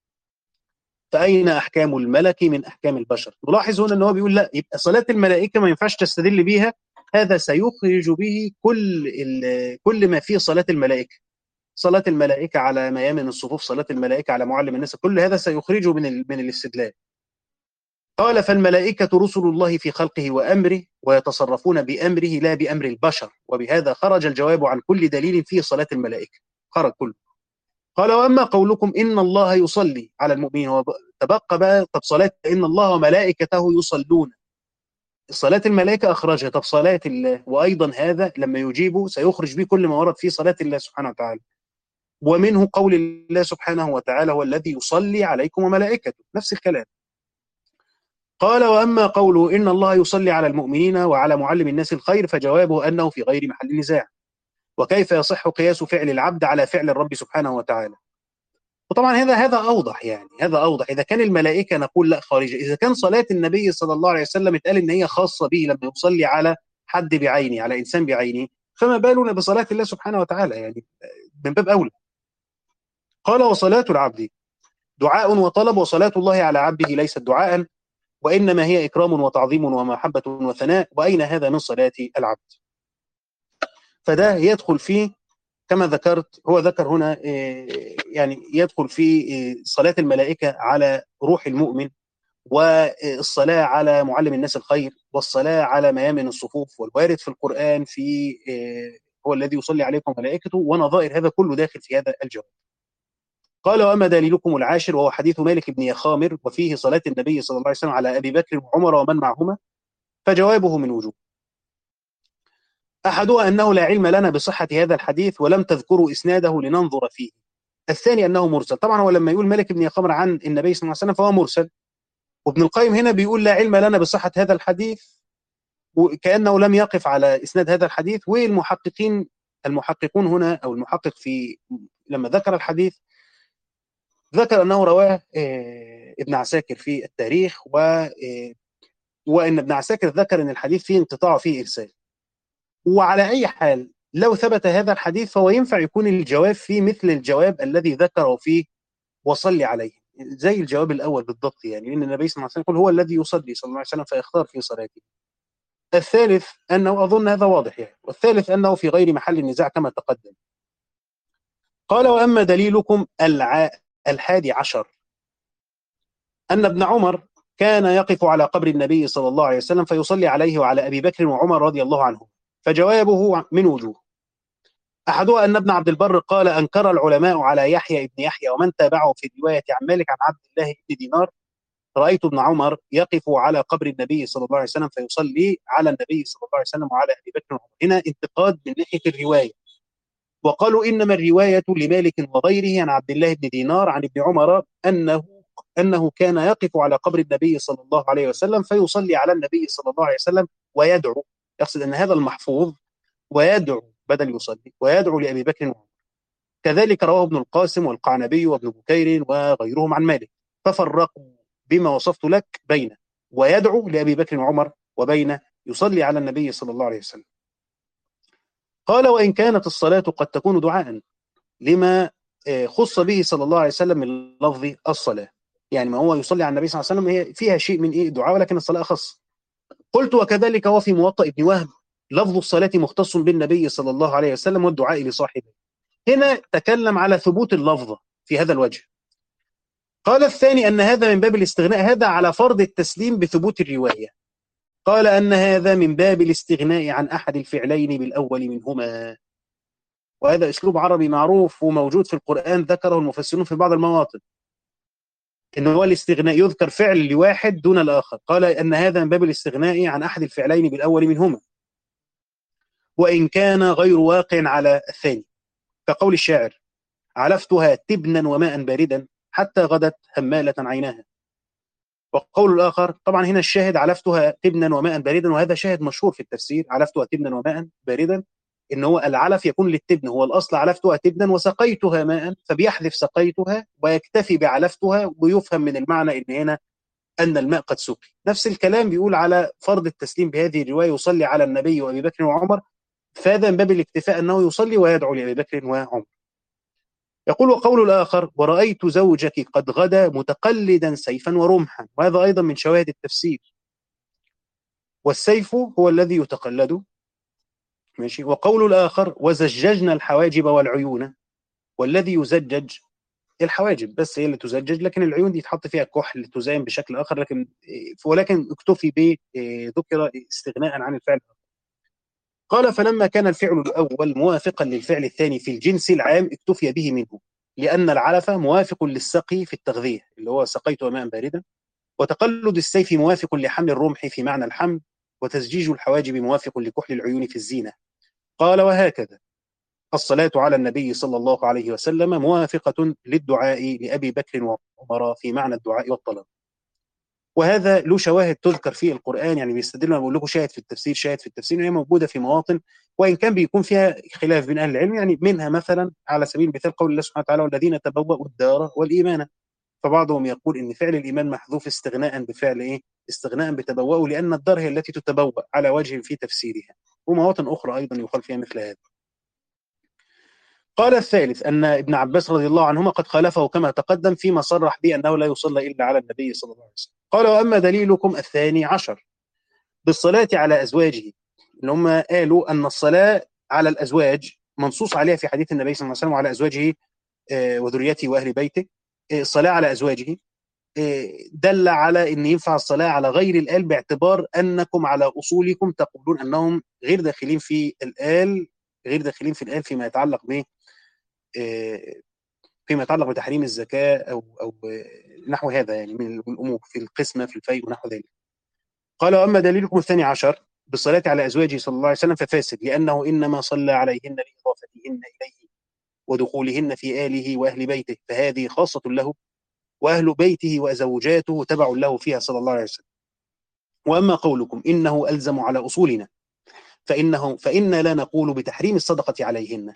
A: فأين أحكام الملك من أحكام البشر؟ نلاحظ هنا أنه بيقول لا، يبقى صلاة الملائكة ما ينفعش تستدل بيها، هذا سيخرج به كل ما فيه صلاة الملائكة، صلاة الملائكة على ميامن الصفوف، صلاة الملائكة على معلم الناس، كل هذا سيخرجه من الاستدلال. قال فالملائكة رسل الله في خلقه وأمره ويتصرفون بأمره لا بأمر البشر، وبهذا خرج الجواب عن كل دليل فيه صلاة الملائكة، خرج كله. قال وأما قولكم إن الله يصلي على المؤمنين، تبقى بقى طب صلاة إن الله وملائكته يصلون، صلاة الملائكة أخرجها، طب صلاة الله، وأيضا هذا لما يجيبه سيخرج به كل ما ورد فيه صلاة الله سبحانه وتعالى. ومنه قول الله سبحانه وتعالى هو الذي يصلي عليكم وملائكته، نفس الكلام. قال وأما قوله إن الله يصلي على المؤمنين وعلى معلم الناس الخير، فجوابه أنه في غير محل نزاع، وكيف يصح قياس فعل العبد على فعل الرب سبحانه وتعالى؟ وطبعا هذا أوضح، يعني هذا أوضح. إذا كان الملائكة نقول لا خارجة، إذا كان صلاة النبي صلى الله عليه وسلم اتقال إن هي خاصة به لما يصلي على حد بعينه، على إنسان بعينه، فما بالنا بصلاة الله سبحانه وتعالى، يعني من باب أولى. قال وصلاة العبد دعاء وطلب، وصلاة الله على عبده ليست دعاء، وإنما هي إكرام وتعظيم ومحبة وثناء، وأين هذا من صلاة العبد؟ فده يدخل فيه كما ذكرت، هو ذكر هنا يعني يدخل في صلاة الملائكة على روح المؤمن، والصلاة على معلم الناس الخير، والصلاة على ميامن الصفوف، والوارد في القرآن في هو الذي يصلي عليكم ملائكته، ونظائر هذا كله داخل في هذا الجواب. قال وأما دليلكم العاشر وهو حديث مالك بن يخامر وفيه صلاة النبي صلى الله عليه وسلم على أبي بكر وعمر ومن معهما، فجوابه من وجوه. أحدها أنه لا علم لنا بصحة هذا الحديث ولم تذكروا إسناده لننظر فيه. الثاني أنه مرسل، طبعا هو لما يقول مالك بن يخامر عن النبي صلى الله عليه وسلم فهو مرسل، وابن القيم هنا بيقول لا علم لنا بصحة هذا الحديث، وكأنه لم يقف على إسناد هذا الحديث. المحققون هنا أو المحقق في لما ذكر الحديث ذكر أنه رواه ابن عساكر في التاريخ، وإن ابن عساكر ذكر أن الحديث فيه انقطاع فيه إرسال. وعلى أي حال لو ثبت هذا الحديث فهو ينفع يكون الجواب فيه مثل الجواب الذي ذكره فيه وصلي عليه، زي الجواب الأول بالضبط، يعني لأن النبي صلى الله عليه وسلم يقول هو الذي يصلي صلى الله عليه وسلم فيختار في صلاته. الثالث أنه أظن هذا واضح يعني، والثالث أنه في غير محل النزاع كما تقدم. قال وأما دليلكم 11 أن ابن عمر كان يقف على قبر النبي صلى الله عليه وسلم فيصلي عليه وعلى أبي بكر وعمر رضي الله عنهم. فجوابه من وجوه. أحدها أن ابن عبد البر قال أنكر العلماء على يحيى ابن يحيى ومن تابعه في الرواية عن مالك عن عبد الله بن دينار رأيت ابن عمر يقف على قبر النبي صلى الله عليه وسلم فيصلي على النبي صلى الله عليه وسلم وعلى أبي بكر وعمر. هنا انتقاد من ناحية الرواية، وقالوا إنما الرواية لمالك وغيره عن عبد الله بن دينار عن ابن عمر أنه كان يقف على قبر النبي صلى الله عليه وسلم فيصلي على النبي صلى الله عليه وسلم ويدعو، يقصد أن هذا المحفوظ، ويدعو بدل يصلي، ويدعو لأبي بكر وعمر. كذلك رواه ابن القاسم والقعنبي وابن بكير وغيرهم عن مالك، ففرقوا بما وصفت لك بين ويدعو لأبي بكر وعمر وبين يصلي على النبي صلى الله عليه وسلم. قال وإن كانت الصلاة قد تكون دعاء لما خص به صلى الله عليه وسلم من لفظ الصلاة، يعني ما هو يصلي على النبي صلى الله عليه وسلم هي فيها شيء من دعاء، ولكن الصلاة أخص. قلت وكذلك هو في موطأ ابن وهب لفظ الصلاة مختص بالنبي صلى الله عليه وسلم والدعاء لصاحبه. هنا تكلم على ثبوت اللفظة في هذا الوجه. قال الثاني أن هذا من باب الاستغناء، هذا على فرض التسليم بثبوت الرواية. قال أن هذا من باب الاستغناء عن أحد الفعلين بالأول منهما، وهذا أسلوب عربي معروف وموجود في القرآن، ذكره المفسرون في بعض المواطن، إن هو الاستغناء يذكر فعل لواحد دون الآخر. قال أن هذا من باب الاستغناء عن أحد الفعلين بالأول منهما وإن كان غير واقع على الثاني، كقول الشاعر علفتها تبنا وماء باردا حتى غدت همالة عيناها. وقول الآخر، طبعا هنا الشاهد علفتها تبنا وماء باردا، وهذا شاهد مشهور في التفسير، علفتها تبنا وماء باردا، إن هو العلف يكون للتبن، هو الأصل علفتها تبنا وسقيتها ماء، فبيحذف سقيتها ويكتفي بعلفتها، ويفهم من المعنى إن هنا أن الماء قد سقي. نفس الكلام بيقول على فرض التسليم بهذه الرواية يصلي على النبي وأبي بكر وعمر، فهذا من باب الاكتفاء أنه يصلي ويدعو لأبي بكر وعمر. يقول وقول الآخر ورأيت زوجك قد غدا متقلدا سيفا ورمحا، وهذا أيضا من شواهد التفسير، والسيف هو الذي يتقلد. ماشي. وقول الآخر وزججنا الحواجب والعيون، والذي يزجج الحواجب بس هي اللي تزجج، لكن العيون دي تحط فيها كحل تزين بشكل آخر، ولكن اكتفي ذكر استغناء عن الفعل. قال فلما كان الفعل الأول موافقا للفعل الثاني في الجنس العام اكتفي به منه، لأن العلف موافق للسقي في التغذية اللي هو سقيت ماء باردا، وتقلد السيف موافق لحمل الرمح في معنى الحمل، وتزجيج الحواجب موافق لكحل العيون في الزينة. قال وهكذا الصلاة على النبي صلى الله عليه وسلم موافقة للدعاء لأبي بكر وعمر في معنى الدعاء والطلب. وهذا له شواهد تذكر في القرآن، يعني بيستدلوا، أنا بقول لكم شاهد في التفسير، شاهد في التفسير، هي موجودة في مواطن وإن كان بيكون فيها خلاف بين أهل العلم، يعني منها مثلا على سبيل المثال قول الله سبحانه وتعالى والذين تبوأوا الدار والإيمان، فبعضهم يقول إن فعل الإيمان محذوف استغناء بفعل إيه؟ استغناء بتبوأوا، لأن الدار هي التي تتبوأ على وجه في تفسيرها، ومواطن أخرى أيضا يقال فيها مثل هذا. قال الثالث أن ابن عباس رضي الله عنهما قد خالفه كما تقدم فيما صرح بأنه لا يصلى إلا على النبي صلى الله عليه وسلم. قال وأما دليلكم 12 بالصلاة على أزواجه، إن هم قالوا أن الصلاة على الأزواج منصوص عليها في حديث النبي صلى الله عليه وسلم وعلى أزواجه وذريته وأهل بيته. الصلاة على أزواجه دل على أن ينفع الصلاة على غير الآل، باعتبار أنكم على أصولكم تقولون أنهم غير داخلين في الآل، غير داخلين في الآل فيما يتعلق ب فيما يتعلق بتحريم الزكاة أو نحو هذا، يعني من الأمور في القسمة في الفيء ونحو ذلك. قال وأما دليلكم 12 بالصلاة على أزواجه صلى الله عليه وسلم ففاسد، لأنه إنما صلى عليهن لإضافتهن إليه ودخولهن في آله وأهل بيته، فهذه خاصة له، وأهل بيته وزوجاته تبع له فيها صلى الله عليه وسلم. وأما قولكم إنه ألزم على أصولنا فإنا لا نقول بتحريم الصدقة عليهن،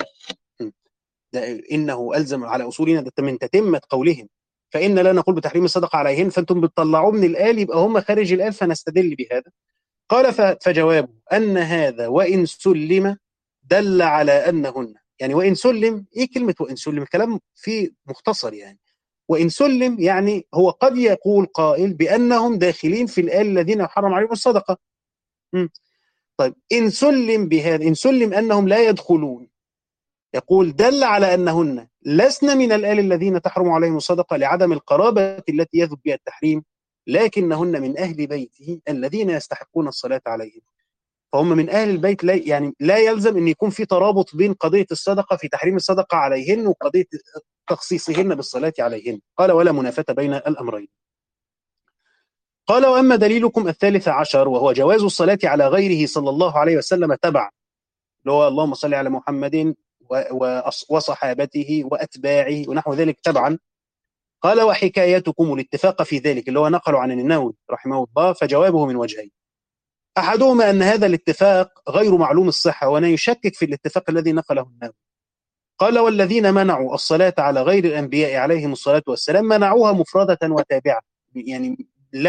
A: إنه ألزم على أصولنا ده من تتمة قولهم، فإن لا نقول بتحريم الصدقة عليهن، فأنتم بتطلعوا من الآل يبقى هم خارج الآل، فنستدل بهذا. قال فجوابه أن هذا وإن سلم دل على أنهن، يعني وإن سلم، إيه كلمة وإن سلم؟ الكلام فيه مختصر، يعني وإن سلم يعني هو قد يقول قائل بأنهم داخلين في الآل الذين يحرم عليهم الصدقة. طيب إن سلم أنهم لا يدخلون، يقول دل على أنهن لسن من الآل الذين تحرم عليهم الصدقة لعدم القرابة التي يثبت بها التحريم، لكنهن من أهل بيته الذين يستحقون الصلاة عليهم. فهم من أهل البيت، لا يعني لا يلزم أن يكون في ترابط بين قضية الصدقة في تحريم الصدقة عليهن وقضية تخصيصهن بالصلاة عليهن. قال ولا منافاة بين الأمرين. قال وأما دليلكم الثالث عشر وهو جواز الصلاة على غيره صلى الله عليه وسلم تبعا، اللي هو اللهم صل على محمد وصحابته وأتباعه ونحو ذلك تبعا. قال وحكايتكم الاتفاق في ذلك، اللي هو نقل عن النووي رحمه الله، فجوابه من وجهين. أحدهما أن هذا الاتفاق غير معلوم الصحة، وأنا يشكك في الاتفاق الذي نقله النووي. قال والذين منعوا الصلاة على غير الأنبياء عليهم الصلاة والسلام منعوها مفردة وتابعة، يعني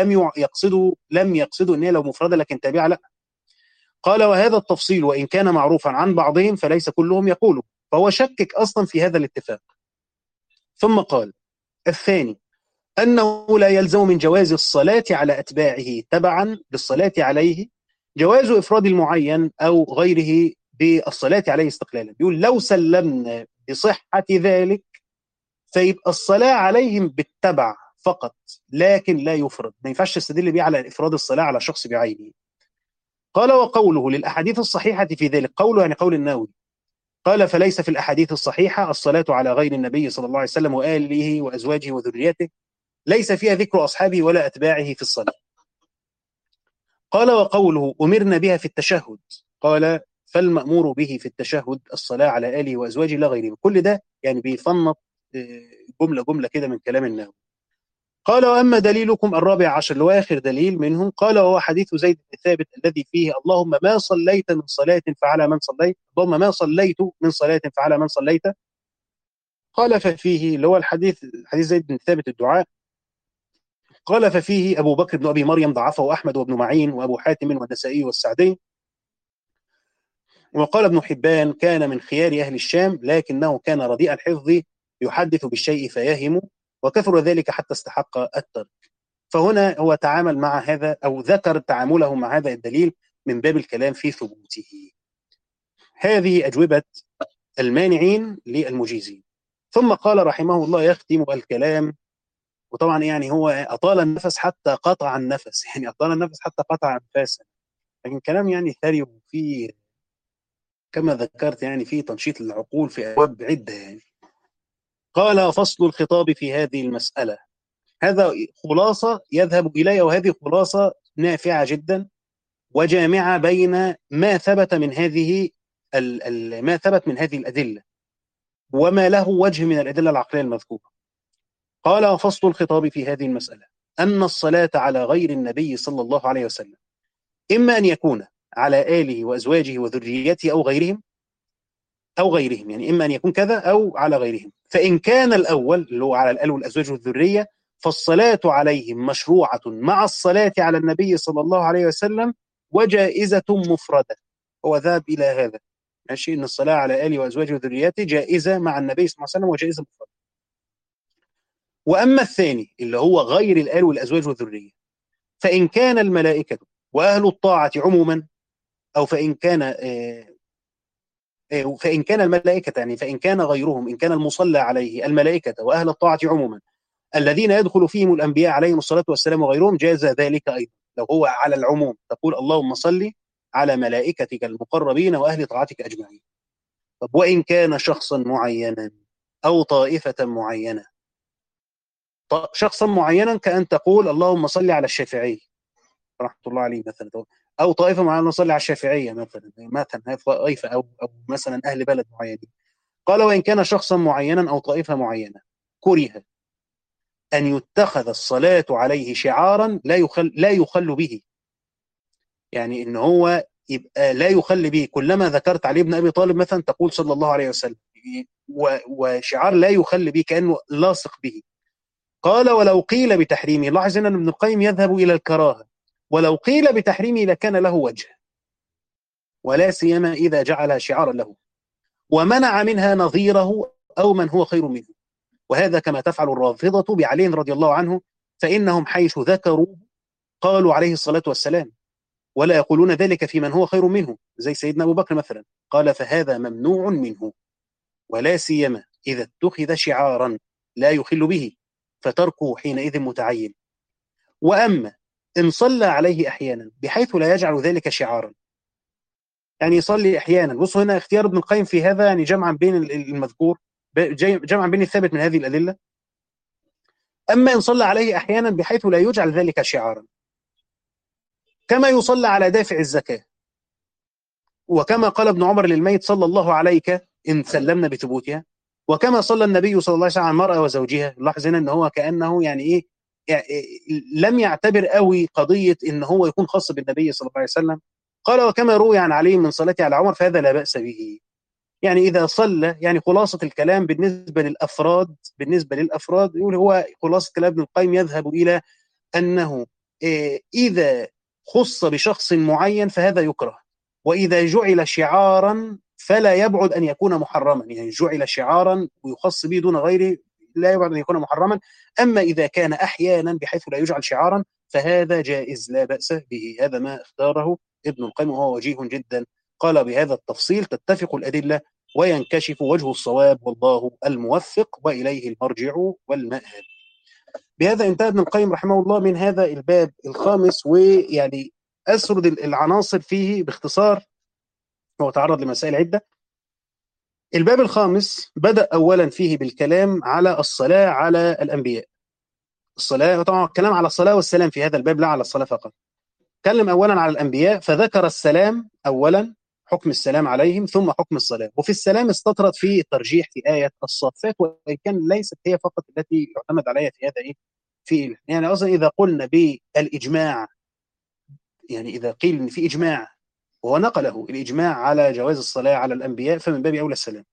A: لم يقصدوا أن هي لو مفردة لكن تابعة، لا. قال وهذا التفصيل وإن كان معروفا عن بعضهم فليس كلهم يقوله، فهو شكك أصلا في هذا الاتفاق. ثم قال الثاني أنه لا يلزم من جواز الصلاة على أتباعه تبعا بالصلاة عليه جواز إفراد المعين أو غيره بالصلاة عليه استقلالا. بيقول لو سلمنا بصحة ذلك فيبقى الصلاة عليهم بالتبع فقط لكن لا يفرد، ما ينفعش تستدل بيه على إفراد الصلاة على شخص بعينه. قال وقوله للأحاديث الصحيحة في ذلك، قوله يعني قول النووي، قال فليس في الأحاديث الصحيحة الصلاة على غير النبي صلى الله عليه وسلم وآله وأزواجه وذريته، ليس فيها ذكر أصحابه ولا أتباعه في الصلاة. قال وقوله أمرنا بها في التشهد، قال فالمأمور به في التشهد الصلاة على آله وأزواجه لا غيره. كل ده يعني بيفنط جملة جملة كده من كلام النووي. قال وأما دليلكم الرابع عشر اللي هو آخر دليل منهم، قال وهو حديث زيد بن ثابت الذي فيه اللهم ما صليت من صلاة فعلى من صليت، اللهم ما صليت من صلاة فعلى من صليت. قال ففيه اللي هو حديث زيد بن ثابت الدعاء، قال ففيه أبو بكر بن أبي مريم ضعفه أحمد وابن معين وأبو حاتم والنسائي والسعدي. وقال ابن حبان كان من خيار أهل الشام لكنه كان رديء الحفظ يحدث بالشيء فيهم وكثر ذلك حتى استحق الترك. فهنا هو تعامل مع هذا أو ذكر تعامله مع هذا الدليل من باب الكلام في ثبوته. هذه أجوبة المانعين للمجيزين. ثم قال رحمه الله يختم الكلام، وطبعا يعني هو أطال النفس حتى قطع النفس، يعني أطال النفس حتى قطع أنفاسه، لكن كلام يعني ثري وفيه كما ذكرت يعني فيه تنشيط العقول في أبواب عدة. يعني قال فصل الخطاب في هذه المسألة، هذا خلاصة يذهب إليها، وهذه خلاصة نافعة جدا وجامعة بين ما ثبت من هذه ما ثبت من هذه الأدلة وما له وجه من الأدلة العقلية المذكورة. قال وفصل الخطاب في هذه المسألة أن الصلاة على غير النبي صلى الله عليه وسلم إما أن يكون على آله وأزواجه وذريته أو غيرهم، يعني إما أن يكون كذا أو على غيرهم. فإن كان الأول اللي هو على الآل والأزواج والذرية فالصلاة عليهم مشروعة مع الصلاة على النبي صلى الله عليه وسلم وجائزة مفردة. هو ذهب إلى هذا، ماشي، إن الصلاة على آله وأزواجه وذريته جائزة مع النبي صلى الله عليه وسلم وجائزة مفردة. وأما الثاني اللي هو غير الآل والأزواج والذرية فإن كان الملائكة وأهل الطاعة عموما، أو فإن كان الملائكة، يعني فإن كان غيرهم، إن كان المصلى عليه الملائكة وأهل الطاعة عموما الذين يدخل فيهم الأنبياء عليهم الصلاة والسلام وغيرهم جاز ذلك أيضا. لو هو على العموم تقول اللهم صل على ملائكتك المقربين وأهل طاعتك أجمعين. طب وإن كان شخصا معينا أو طائفة معينة، شخصا معينا كأن تقول اللهم صل على الشافعي رحمة الله عليه مثلا، أو طائفة معينة نصلي على الشافعية مثلا هذه طائفة أو مثلا أهل بلد معينين. قال وإن كان شخصا معينا أو طائفة معينة كره أن يتخذ الصلاة عليه شعارا لا يخل به، يعني إن هو يبقى لا يخل به، كلما ذكرت علي بن أبي طالب مثلا تقول صلى الله عليه وسلم، وشعار لا يخل به كأنه لاصق به. قال ولو قيل بتحريمه، لاحظ أن ابن القيم يذهب إلى الكراهة، ولو قيل بتحريمه لكان له وجه، ولا سيما إذا جعلها شعارا له ومنع منها نظيره أو من هو خير منه. وهذا كما تفعل الرافضة بعلي رضي الله عنه، فإنهم حيث ذكروا قالوا عليه الصلاة والسلام، ولا يقولون ذلك في من هو خير منه زي سيدنا أبو بكر مثلا. قال فهذا ممنوع منه، ولا سيما إذا اتخذ شعارا لا يخل به، فتركه حينئذ متعين. وأما إن صلى عليه أحيانا بحيث لا يجعل ذلك شعارا، يعني يصلي أحيانا، بصوا هنا اختيار ابن القيم في هذا يعني جمعا بين المذكور، جمعا بين الثابت من هذه الأدلة. أما إن صلى عليه أحيانا بحيث لا يجعل ذلك شعارا، كما يصلى على دافع الزكاة، وكما قال ابن عمر للميت صلى الله عليك إن سلمنا بثبوتها، وكما صلى النبي صلى الله عليه وسلم على المرأة وزوجها. لاحظ هنا ان هو كأنه يعني ايه، يعني لم يعتبر قوي قضية ان هو يكون خاص بالنبي صلى الله عليه وسلم. قال وكما روي عن علي من صلاته على عمر فهذا لا بأس به. يعني إذا صلى، يعني خلاصة الكلام بالنسبة للأفراد يقول هو خلاصة كلام ابن القيم يذهب إلى أنه إذا خص بشخص معين فهذا يكره، وإذا جعل شعارا فلا يبعد أن يكون محرما. يعني جعل شعارا ويخص به دون غيره لا يبعد أن يكون محرما. أما إذا كان أحيانا بحيث لا يجعل شعارا فهذا جائز لا بأس به. هذا ما اختاره ابن القيم وهو وجيه جدا. قال بهذا التفصيل تتفق الأدلة وينكشف وجه الصواب، والله الموفق وإليه المرجع والمآب. بهذا انتهى ابن القيم رحمه الله من هذا الباب الخامس، ويعني أسرد العناصر فيه باختصار، هو تعرض لمسائل عدة. الباب الخامس بدأ أولا فيه بالكلام على الصلاة على الأنبياء. الصلاة طبعا الكلام على الصلاة والسلام في هذا الباب، لا على الصلاة فقط. تكلم أولا على الأنبياء فذكر السلام أولا، حكم السلام عليهم، ثم حكم الصلاة. وفي السلام استطرد في الترجيح في آية الصافات، وإن كان ليست هي فقط التي يعتمد عليها في هذا في يعني أصلا إذا قلنا بالإجماع، يعني إذا قيل إن في إجماع ونقله الإجماع على جواز الصلاة على الأنبياء فمن باب أولى السلام.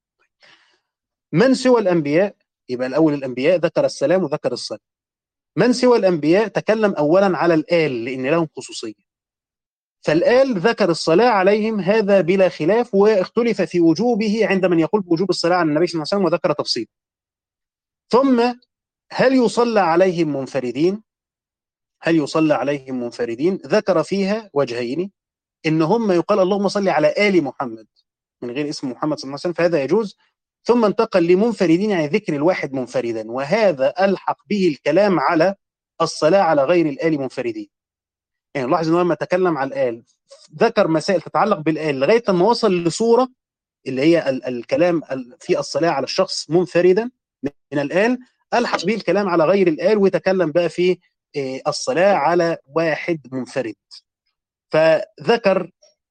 A: من سوى الأنبياء، يبقى الأول الأنبياء ذكر السلام وذكر الصلاة. من سوى الأنبياء تكلم أولا على الآل لأن لهم خصوصية، فالآل ذكر الصلاة عليهم هذا بلا خلاف، واختلف في وجوبه عند من يقول بوجوب الصلاة على النبي صلى الله عليه وسلم وذكر تفصيل. ثم هل يصلى عليهم منفردين؟ هل يصلى عليهم منفردين؟ ذكر فيها وجهين، إن هم يقال اللهم صل على آل محمد من غير اسم محمد صلى الله عليه وسلم فهذا يجوز. ثم انتقل لمنفردين يعني ذكر الواحد منفردا، وهذا ألحق به الكلام على الصلاة على غير الآل منفردين. يعني لاحظ انه لما تكلم على الآل ذكر مسائل تتعلق بالآل لغاية ما وصل لصورة اللي هي الكلام في الصلاة على الشخص منفردا من الآل، ألحق به الكلام على غير الآل وتكلم بقى في الصلاة على واحد منفرد. فذكر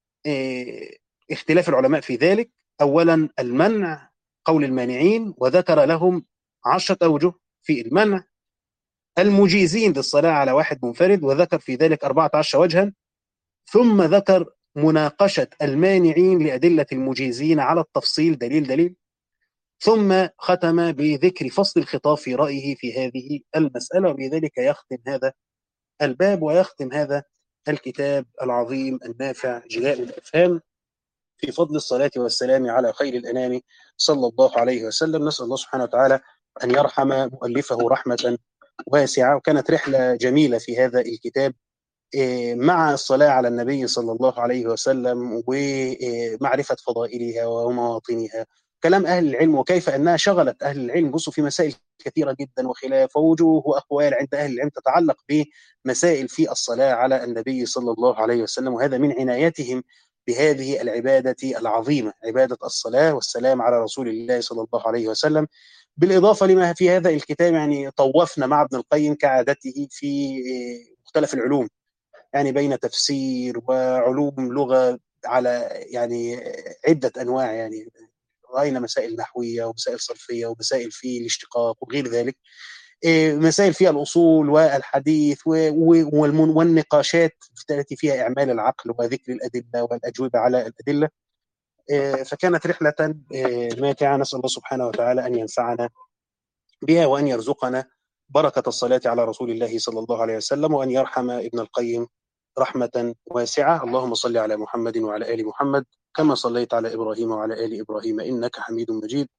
A: اختلاف العلماء في ذلك. أولا المنع، قول المانعين، وذكر لهم 10 أوجه في المنع. المجيزين للصلاة على واحد منفرد وذكر في ذلك 14 وجها. ثم ذكر مناقشة المانعين لأدلة المجيزين على التفصيل دليل دليل. ثم ختم بذكر فصل الخطاب في رأيه في هذه المسألة، وبذلك يختم هذا الباب ويختم هذا الكتاب العظيم النافع جلاء الأفهام في فضل الصلاة والسلام على خير الأنام صلى الله عليه وسلم. نسأل الله سبحانه وتعالى أن يرحم مؤلفه رحمة واسعة. وكانت رحلة جميلة في هذا الكتاب مع الصلاة على النبي صلى الله عليه وسلم ومعرفة فضائلها ومواطنها، كلام أهل العلم وكيف أنها شغلت أهل العلم. بصوا في مسائل كثيرة جدا وخلاف ووجوه وأقوال عند أهل العلم تتعلق بمسائل في الصلاة على النبي صلى الله عليه وسلم، وهذا من عنايتهم بهذه العبادة العظيمة، عبادة الصلاة والسلام على رسول الله صلى الله عليه وسلم. بالإضافة لما في هذا الكتاب يعني طوفنا مع ابن القيم كعادته في مختلف العلوم، يعني بين تفسير وعلوم لغة على يعني عدة أنواع، يعني رأينا مسائل نحوية ومسائل صرفية ومسائل في الاشتقاق وغير ذلك، مسائل فيها الأصول والحديث والنقاشات التي فيها إعمال العقل وذكر الأدلة والأجوبة على الأدلة. فكانت رحلة ماتعة. نسأل الله سبحانه وتعالى أن ينفعنا بها وأن يرزقنا بركة الصلاة على رسول الله صلى الله عليه وسلم، وأن يرحم ابن القيم رحمة واسعة. اللهم صل على محمد وعلى آل محمد كما صليت على إبراهيم وعلى آل إبراهيم إنك حميد مجيد.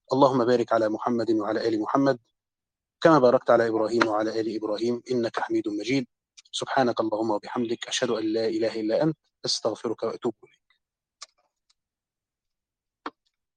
A: اللهم بارك على محمد وعلى آل محمد كما باركت على إبراهيم وعلى آل إبراهيم إنك حميد مجيد. سبحانك اللهم وبحمدك، أشهد أن لا إله إلا أنت، أستغفرك وأتوب إليك.